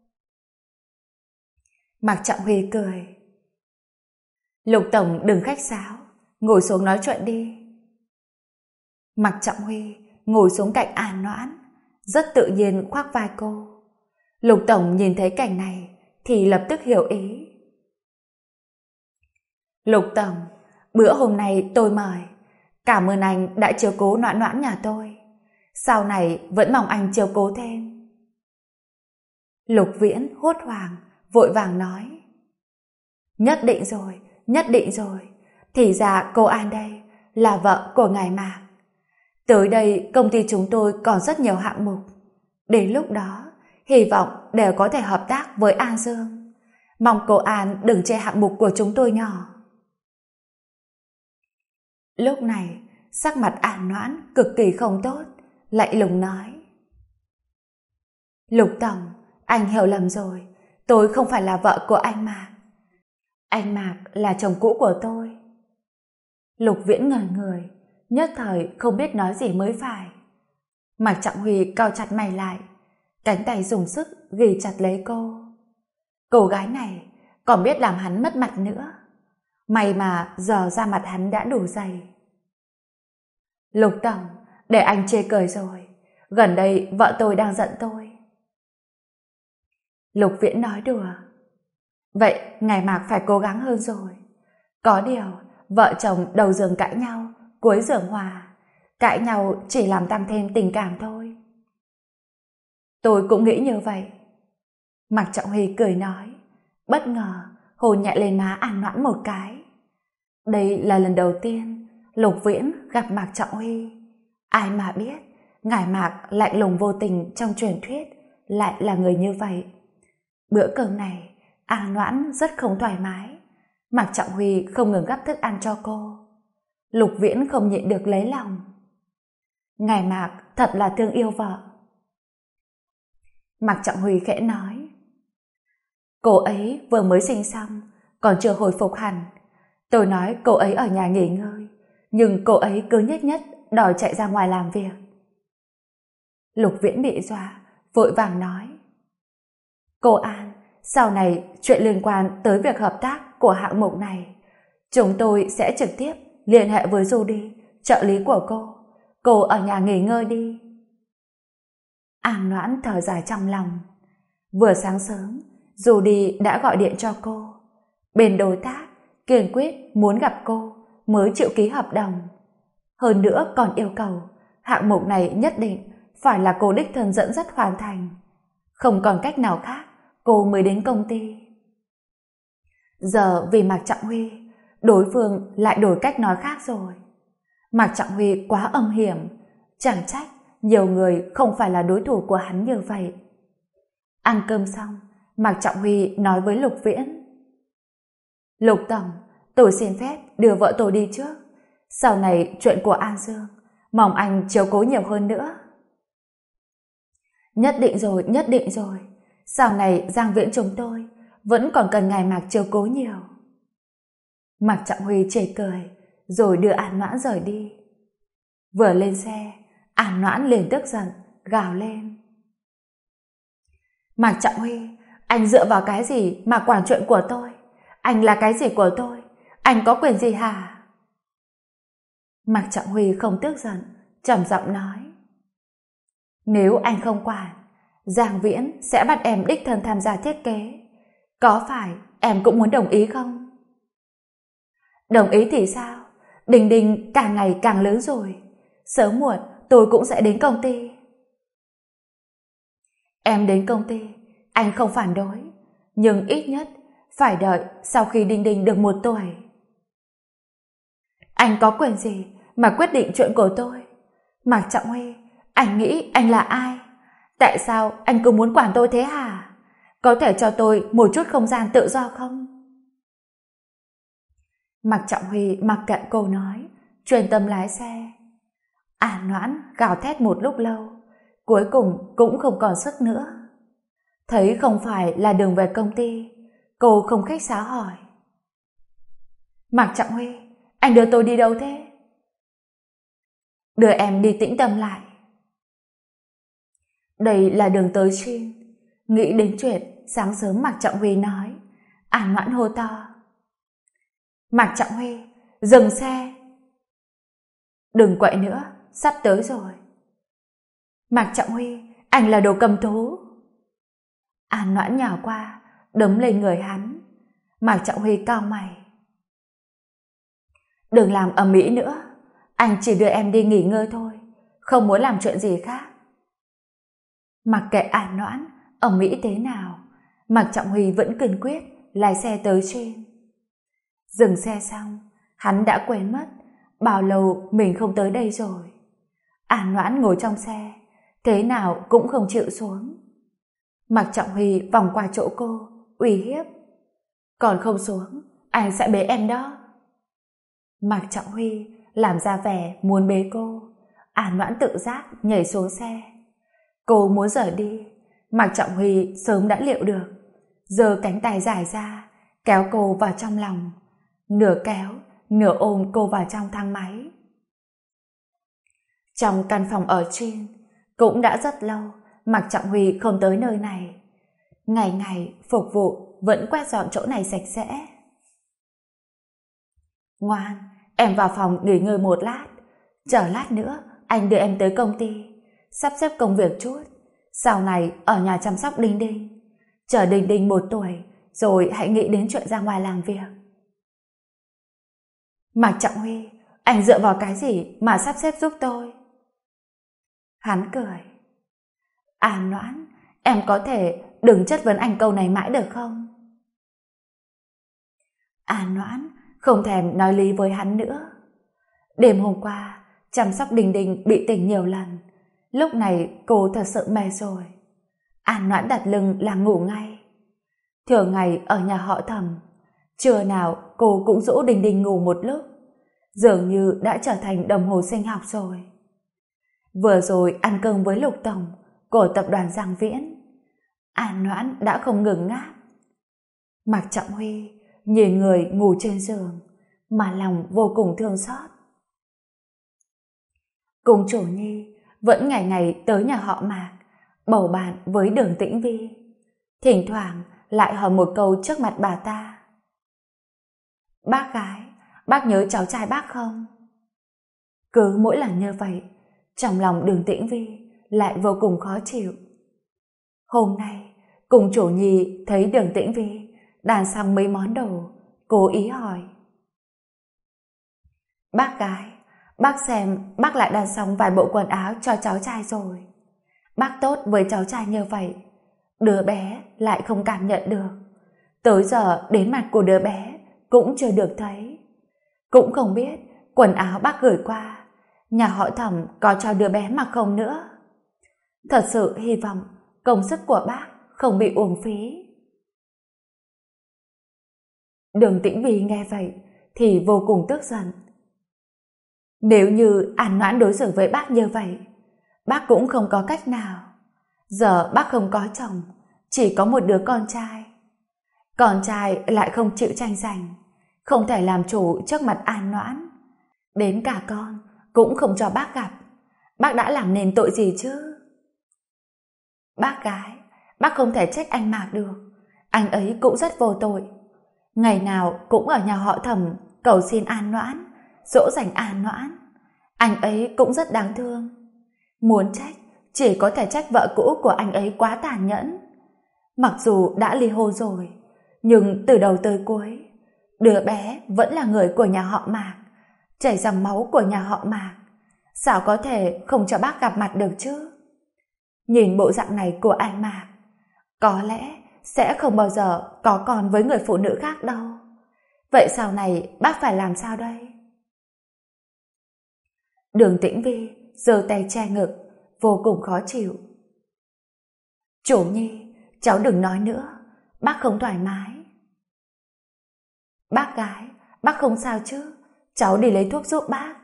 Mạc Trọng Huy cười. Lục tổng đừng khách sáo, ngồi xuống nói chuyện đi. Mạc Trọng Huy ngồi xuống cạnh An Noãn, rất tự nhiên khoác vai cô. Lục tổng nhìn thấy cảnh này thì lập tức hiểu ý. Lục tổng, bữa hôm nay tôi mời. Cảm ơn anh đã chiếu cố Noãn Noãn nhà tôi. Sau này vẫn mong anh chiếu cố thêm. Lục Viễn hốt hoảng, vội vàng nói. Nhất định rồi. Thì ra cô An đây là vợ của ngài Mạc. Tới đây công ty chúng tôi còn rất nhiều hạng mục. Đến lúc đó, hy vọng đều có thể hợp tác với An Dương. Mong cô An đừng chê hạng mục của chúng tôi nhỏ. Lúc này, sắc mặt An Noãn cực kỳ không tốt, lạnh lùng nói. Lục tổng, anh hiểu lầm rồi. Tôi không phải là vợ của anh Mạc. Anh Mạc là chồng cũ của tôi. Lục Viễn ngẩn người, nhất thời không biết nói gì mới phải. Mạc Trọng Huy cau chặt mày lại, cánh tay dùng sức ghì chặt lấy cô. Cô gái này còn biết làm hắn mất mặt nữa. May mà giờ ra mặt hắn đã đủ dày. Lục tổng, để anh chê cười rồi. Gần đây vợ tôi đang giận tôi. Lục Viễn nói đùa. Vậy ngài Mạc phải cố gắng hơn rồi. Có điều vợ chồng đầu giường cãi nhau, cuối giường hòa. Cãi nhau chỉ làm tăng thêm tình cảm thôi. Tôi cũng nghĩ như vậy. Mạc Trọng Huy cười nói, bất ngờ hôn nhẹ lên má An Noãn một cái. Đây là lần đầu tiên Lục Viễn gặp Mạc Trọng Huy. Ai mà biết ngài Mạc lạnh lùng vô tình trong truyền thuyết lại là người như vậy. Bữa cơm này An Noãn rất không thoải mái. Mạc Trọng Huy không ngừng gắp thức ăn cho cô. Lục Viễn không nhịn được lấy lòng. Ngài Mạc thật là thương yêu vợ. Mạc Trọng Huy khẽ nói. Cô ấy vừa mới sinh xong, còn chưa hồi phục hẳn. Tôi nói cô ấy ở nhà nghỉ ngơi, nhưng cô ấy cứ nhất đòi chạy ra ngoài làm việc. Lục Viễn bị dọa, vội vàng nói. Cô An, sau này chuyện liên quan tới việc hợp tác của hạng mục này, chúng tôi sẽ trực tiếp liên hệ với Judy trợ lý của cô ở nhà nghỉ ngơi đi. An Noãn thở dài trong lòng. Vừa sáng sớm, Judy đã gọi điện cho cô. Bên đối tác kiên quyết muốn gặp cô mới chịu ký hợp đồng. Hơn nữa còn yêu cầu hạng mục này nhất định phải là cô đích thân dẫn dắt hoàn thành. Không còn cách nào khác, cô mới đến công ty. Giờ vì Mạc Trọng Huy, đối phương lại đổi cách nói khác rồi. Mạc Trọng Huy quá âm hiểm, chẳng trách nhiều người không phải là đối thủ của hắn như vậy. Ăn cơm xong, Mạc Trọng Huy nói với Lục Viễn. Lục Tổng, tôi xin phép đưa vợ tôi đi trước. Sau này chuyện của An Dương, mong anh chiếu cố nhiều hơn nữa. Nhất định rồi. Sau này Giang Viễn chúng tôi vẫn còn cần ngài Mạc chiếu cố nhiều. Mạc Trọng Huy chê cười, rồi đưa An Noãn rời đi. Vừa lên xe, An Noãn liền tức giận, gào lên. Mạc Trọng Huy, anh dựa vào cái gì mà quản chuyện của tôi? Anh là cái gì của tôi? Anh có quyền gì hả? Mạc Trọng Huy không tức giận, trầm giọng nói. Nếu anh không quản, Giang Viễn sẽ bắt em đích thân tham gia thiết kế. Có phải em cũng muốn đồng ý không? Đồng ý thì sao? Đình Đình càng ngày càng lớn rồi. Sớm muộn tôi cũng sẽ đến công ty. Em đến công ty, anh không phản đối. Nhưng ít nhất phải đợi sau khi Đình Đình được 1 tuổi. Anh có quyền gì mà quyết định chuyện của tôi? Mạc Trọng Huy, anh nghĩ anh là ai? Tại sao anh cứ muốn quản tôi thế hả? Có thể cho tôi một chút không gian tự do không? Mạc Trọng Huy mặc kệ cô nói, chuyên tâm lái xe. An Noãn gào thét một lúc lâu, cuối cùng cũng không còn sức nữa. Thấy không phải là đường về công ty, cô không khách sáo hỏi. Mạc Trọng Huy, anh đưa tôi đi đâu thế? Đưa em đi tĩnh tâm lại. Đây là đường tới Chin. Nghĩ đến chuyện sáng sớm Mạc Trọng Huy nói, An Noãn hô to. Mạc Trọng Huy, dừng xe. Đừng quậy nữa, sắp tới rồi. Mạc Trọng Huy, anh là đồ cầm thú. An Noãn nhào qua, đấm lên người hắn. Mạc Trọng Huy cau mày. Đừng làm ầm ĩ nữa, anh chỉ đưa em đi nghỉ ngơi thôi, không muốn làm chuyện gì khác. Mặc kệ An Noãn ầm ĩ thế nào, Mạc Trọng Huy vẫn kiên quyết lái xe tới trên. Dừng xe xong, hắn đã quên mất bao lâu mình không tới đây rồi. An Noãn ngồi trong xe, thế nào cũng không chịu xuống. Mạc Trọng Huy vòng qua chỗ cô, uy hiếp. Còn không xuống, anh sẽ bế em đó. Mạc Trọng Huy làm ra vẻ muốn bế cô. An Noãn tự giác nhảy xuống xe. Cô muốn rời đi, Mạc Trọng Huy sớm đã liệu được, giơ cánh tay dài ra, kéo cô vào trong lòng, nửa kéo, nửa ôm cô vào trong thang máy. Trong căn phòng ở trên, cũng đã rất lâu Mạc Trọng Huy không tới nơi này. Ngày ngày phục vụ vẫn quét dọn chỗ này sạch sẽ. Ngoan, em vào phòng nghỉ ngơi một lát, chờ lát nữa anh đưa em tới công ty, sắp xếp công việc chút. Sau này ở nhà chăm sóc Đinh Đinh, chờ Đinh Đinh 1 tuổi rồi hãy nghĩ đến chuyện ra ngoài làm việc. Mạc Trọng Huy, anh dựa vào cái gì mà sắp xếp giúp tôi? Hắn cười. An Noãn, em có thể đừng chất vấn anh câu này mãi được không? An Noãn không thèm nói lý với hắn nữa. Đêm hôm qua chăm sóc Đình Đình bị tỉnh nhiều lần, lúc này cô thật sự mệt rồi. An Noãn đặt lưng là ngủ ngay. Thường ngày ở nhà họ Thẩm, trưa nào cô cũng dỗ Đình Đình ngủ một lúc, dường như đã trở thành đồng hồ sinh học rồi. Vừa rồi ăn cơm với Lục Tổng của tập đoàn Giang Viễn, An Noãn đã không ngừng ngáp. Mạc Trọng Huy nhìn người ngủ trên giường mà lòng vô cùng thương xót. Cung chủ Nhi vẫn ngày ngày tới nhà họ Mạc bầu bạn với Đường Tĩnh Vi, thỉnh thoảng lại hỏi một câu trước mặt bà ta. Bác gái, bác nhớ cháu trai bác không? Cứ mỗi lần như vậy, trong lòng Đường Tĩnh Vi lại vô cùng khó chịu. Hôm nay, cùng chủ nhì thấy Đường Tĩnh Vi đàn xong mấy món đồ, cố ý hỏi. Bác gái, bác xem bác lại đàn xong vài bộ quần áo cho cháu trai rồi. Bác tốt với cháu trai như vậy, đứa bé lại không cảm nhận được. Tới giờ đến mặt của đứa bé cũng chưa được thấy. Cũng không biết quần áo bác gửi qua, nhà họ Thẩm có cho đứa bé mặc không nữa. Thật sự hy vọng công sức của bác không bị uổng phí. Đường Tĩnh Vi nghe vậy thì vô cùng tức giận. Nếu như An Noãn đối xử với bác như vậy, bác cũng không có cách nào. Giờ bác không có chồng, chỉ có một đứa con trai. Con trai lại không chịu tranh giành, không thể làm chủ trước mặt An Noãn. Đến cả con cũng không cho bác gặp. Bác đã làm nên tội gì chứ? Bác gái, bác không thể trách anh Mạc được. Anh ấy cũng rất vô tội. Ngày nào cũng ở nhà họ Thẩm cầu xin An Noãn, dỗ dành An Noãn. Anh ấy cũng rất đáng thương. Muốn trách, chỉ có thể trách vợ cũ của anh ấy quá tàn nhẫn. Mặc dù đã ly hôn rồi, nhưng từ đầu tới cuối, đứa bé vẫn là người của nhà họ Mạc, chảy dòng máu của nhà họ Mạc. Sao có thể không cho bác gặp mặt được chứ? Nhìn bộ dạng này của anh Mạc, có lẽ sẽ không bao giờ có con với người phụ nữ khác đâu. Vậy sau này bác phải làm sao đây? Đường Tĩnh Vi giơ tay che ngực, vô cùng khó chịu. Chủ nhi, cháu đừng nói nữa, bác không thoải mái. Bác gái, bác không sao chứ? Cháu đi lấy thuốc giúp bác.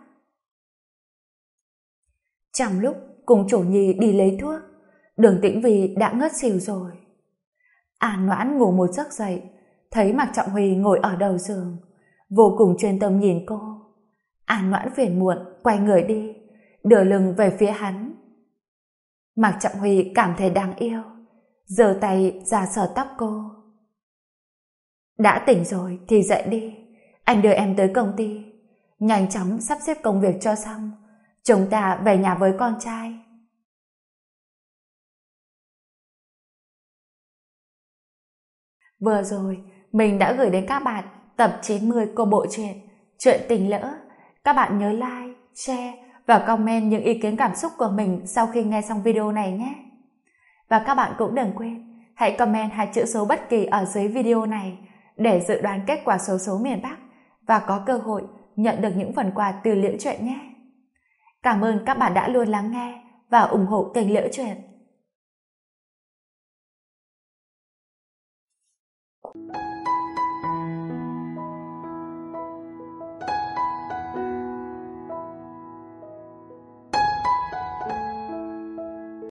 Trong lúc cùng chủ nhi đi lấy thuốc, Đường Tĩnh Vi đã ngất xỉu rồi. An Noãn ngủ một giấc dậy, thấy Mạc Trọng Huy ngồi ở đầu giường, vô cùng chuyên tâm nhìn cô. An Noãn phiền muộn quay người đi, đưa lưng về phía hắn. Mạc Trọng Huy cảm thấy đáng yêu, giơ tay ra sờ tóc cô. Đã tỉnh rồi thì dậy đi, anh đưa em tới công ty, nhanh chóng sắp xếp công việc cho xong, chúng ta về nhà với con trai. Vừa rồi, mình đã gửi đến các bạn tập 90 của bộ truyện Chuyện Tình Lỡ. Các bạn nhớ like, share và comment những ý kiến cảm xúc của mình sau khi nghe xong video này nhé. Và các bạn cũng đừng quên, hãy comment 2 chữ số bất kỳ ở dưới video này để dự đoán kết quả xổ số miền Bắc và có cơ hội nhận được những phần quà từ Liễu Chuyện nhé. Cảm ơn các bạn đã luôn lắng nghe và ủng hộ kênh Liễu Chuyện.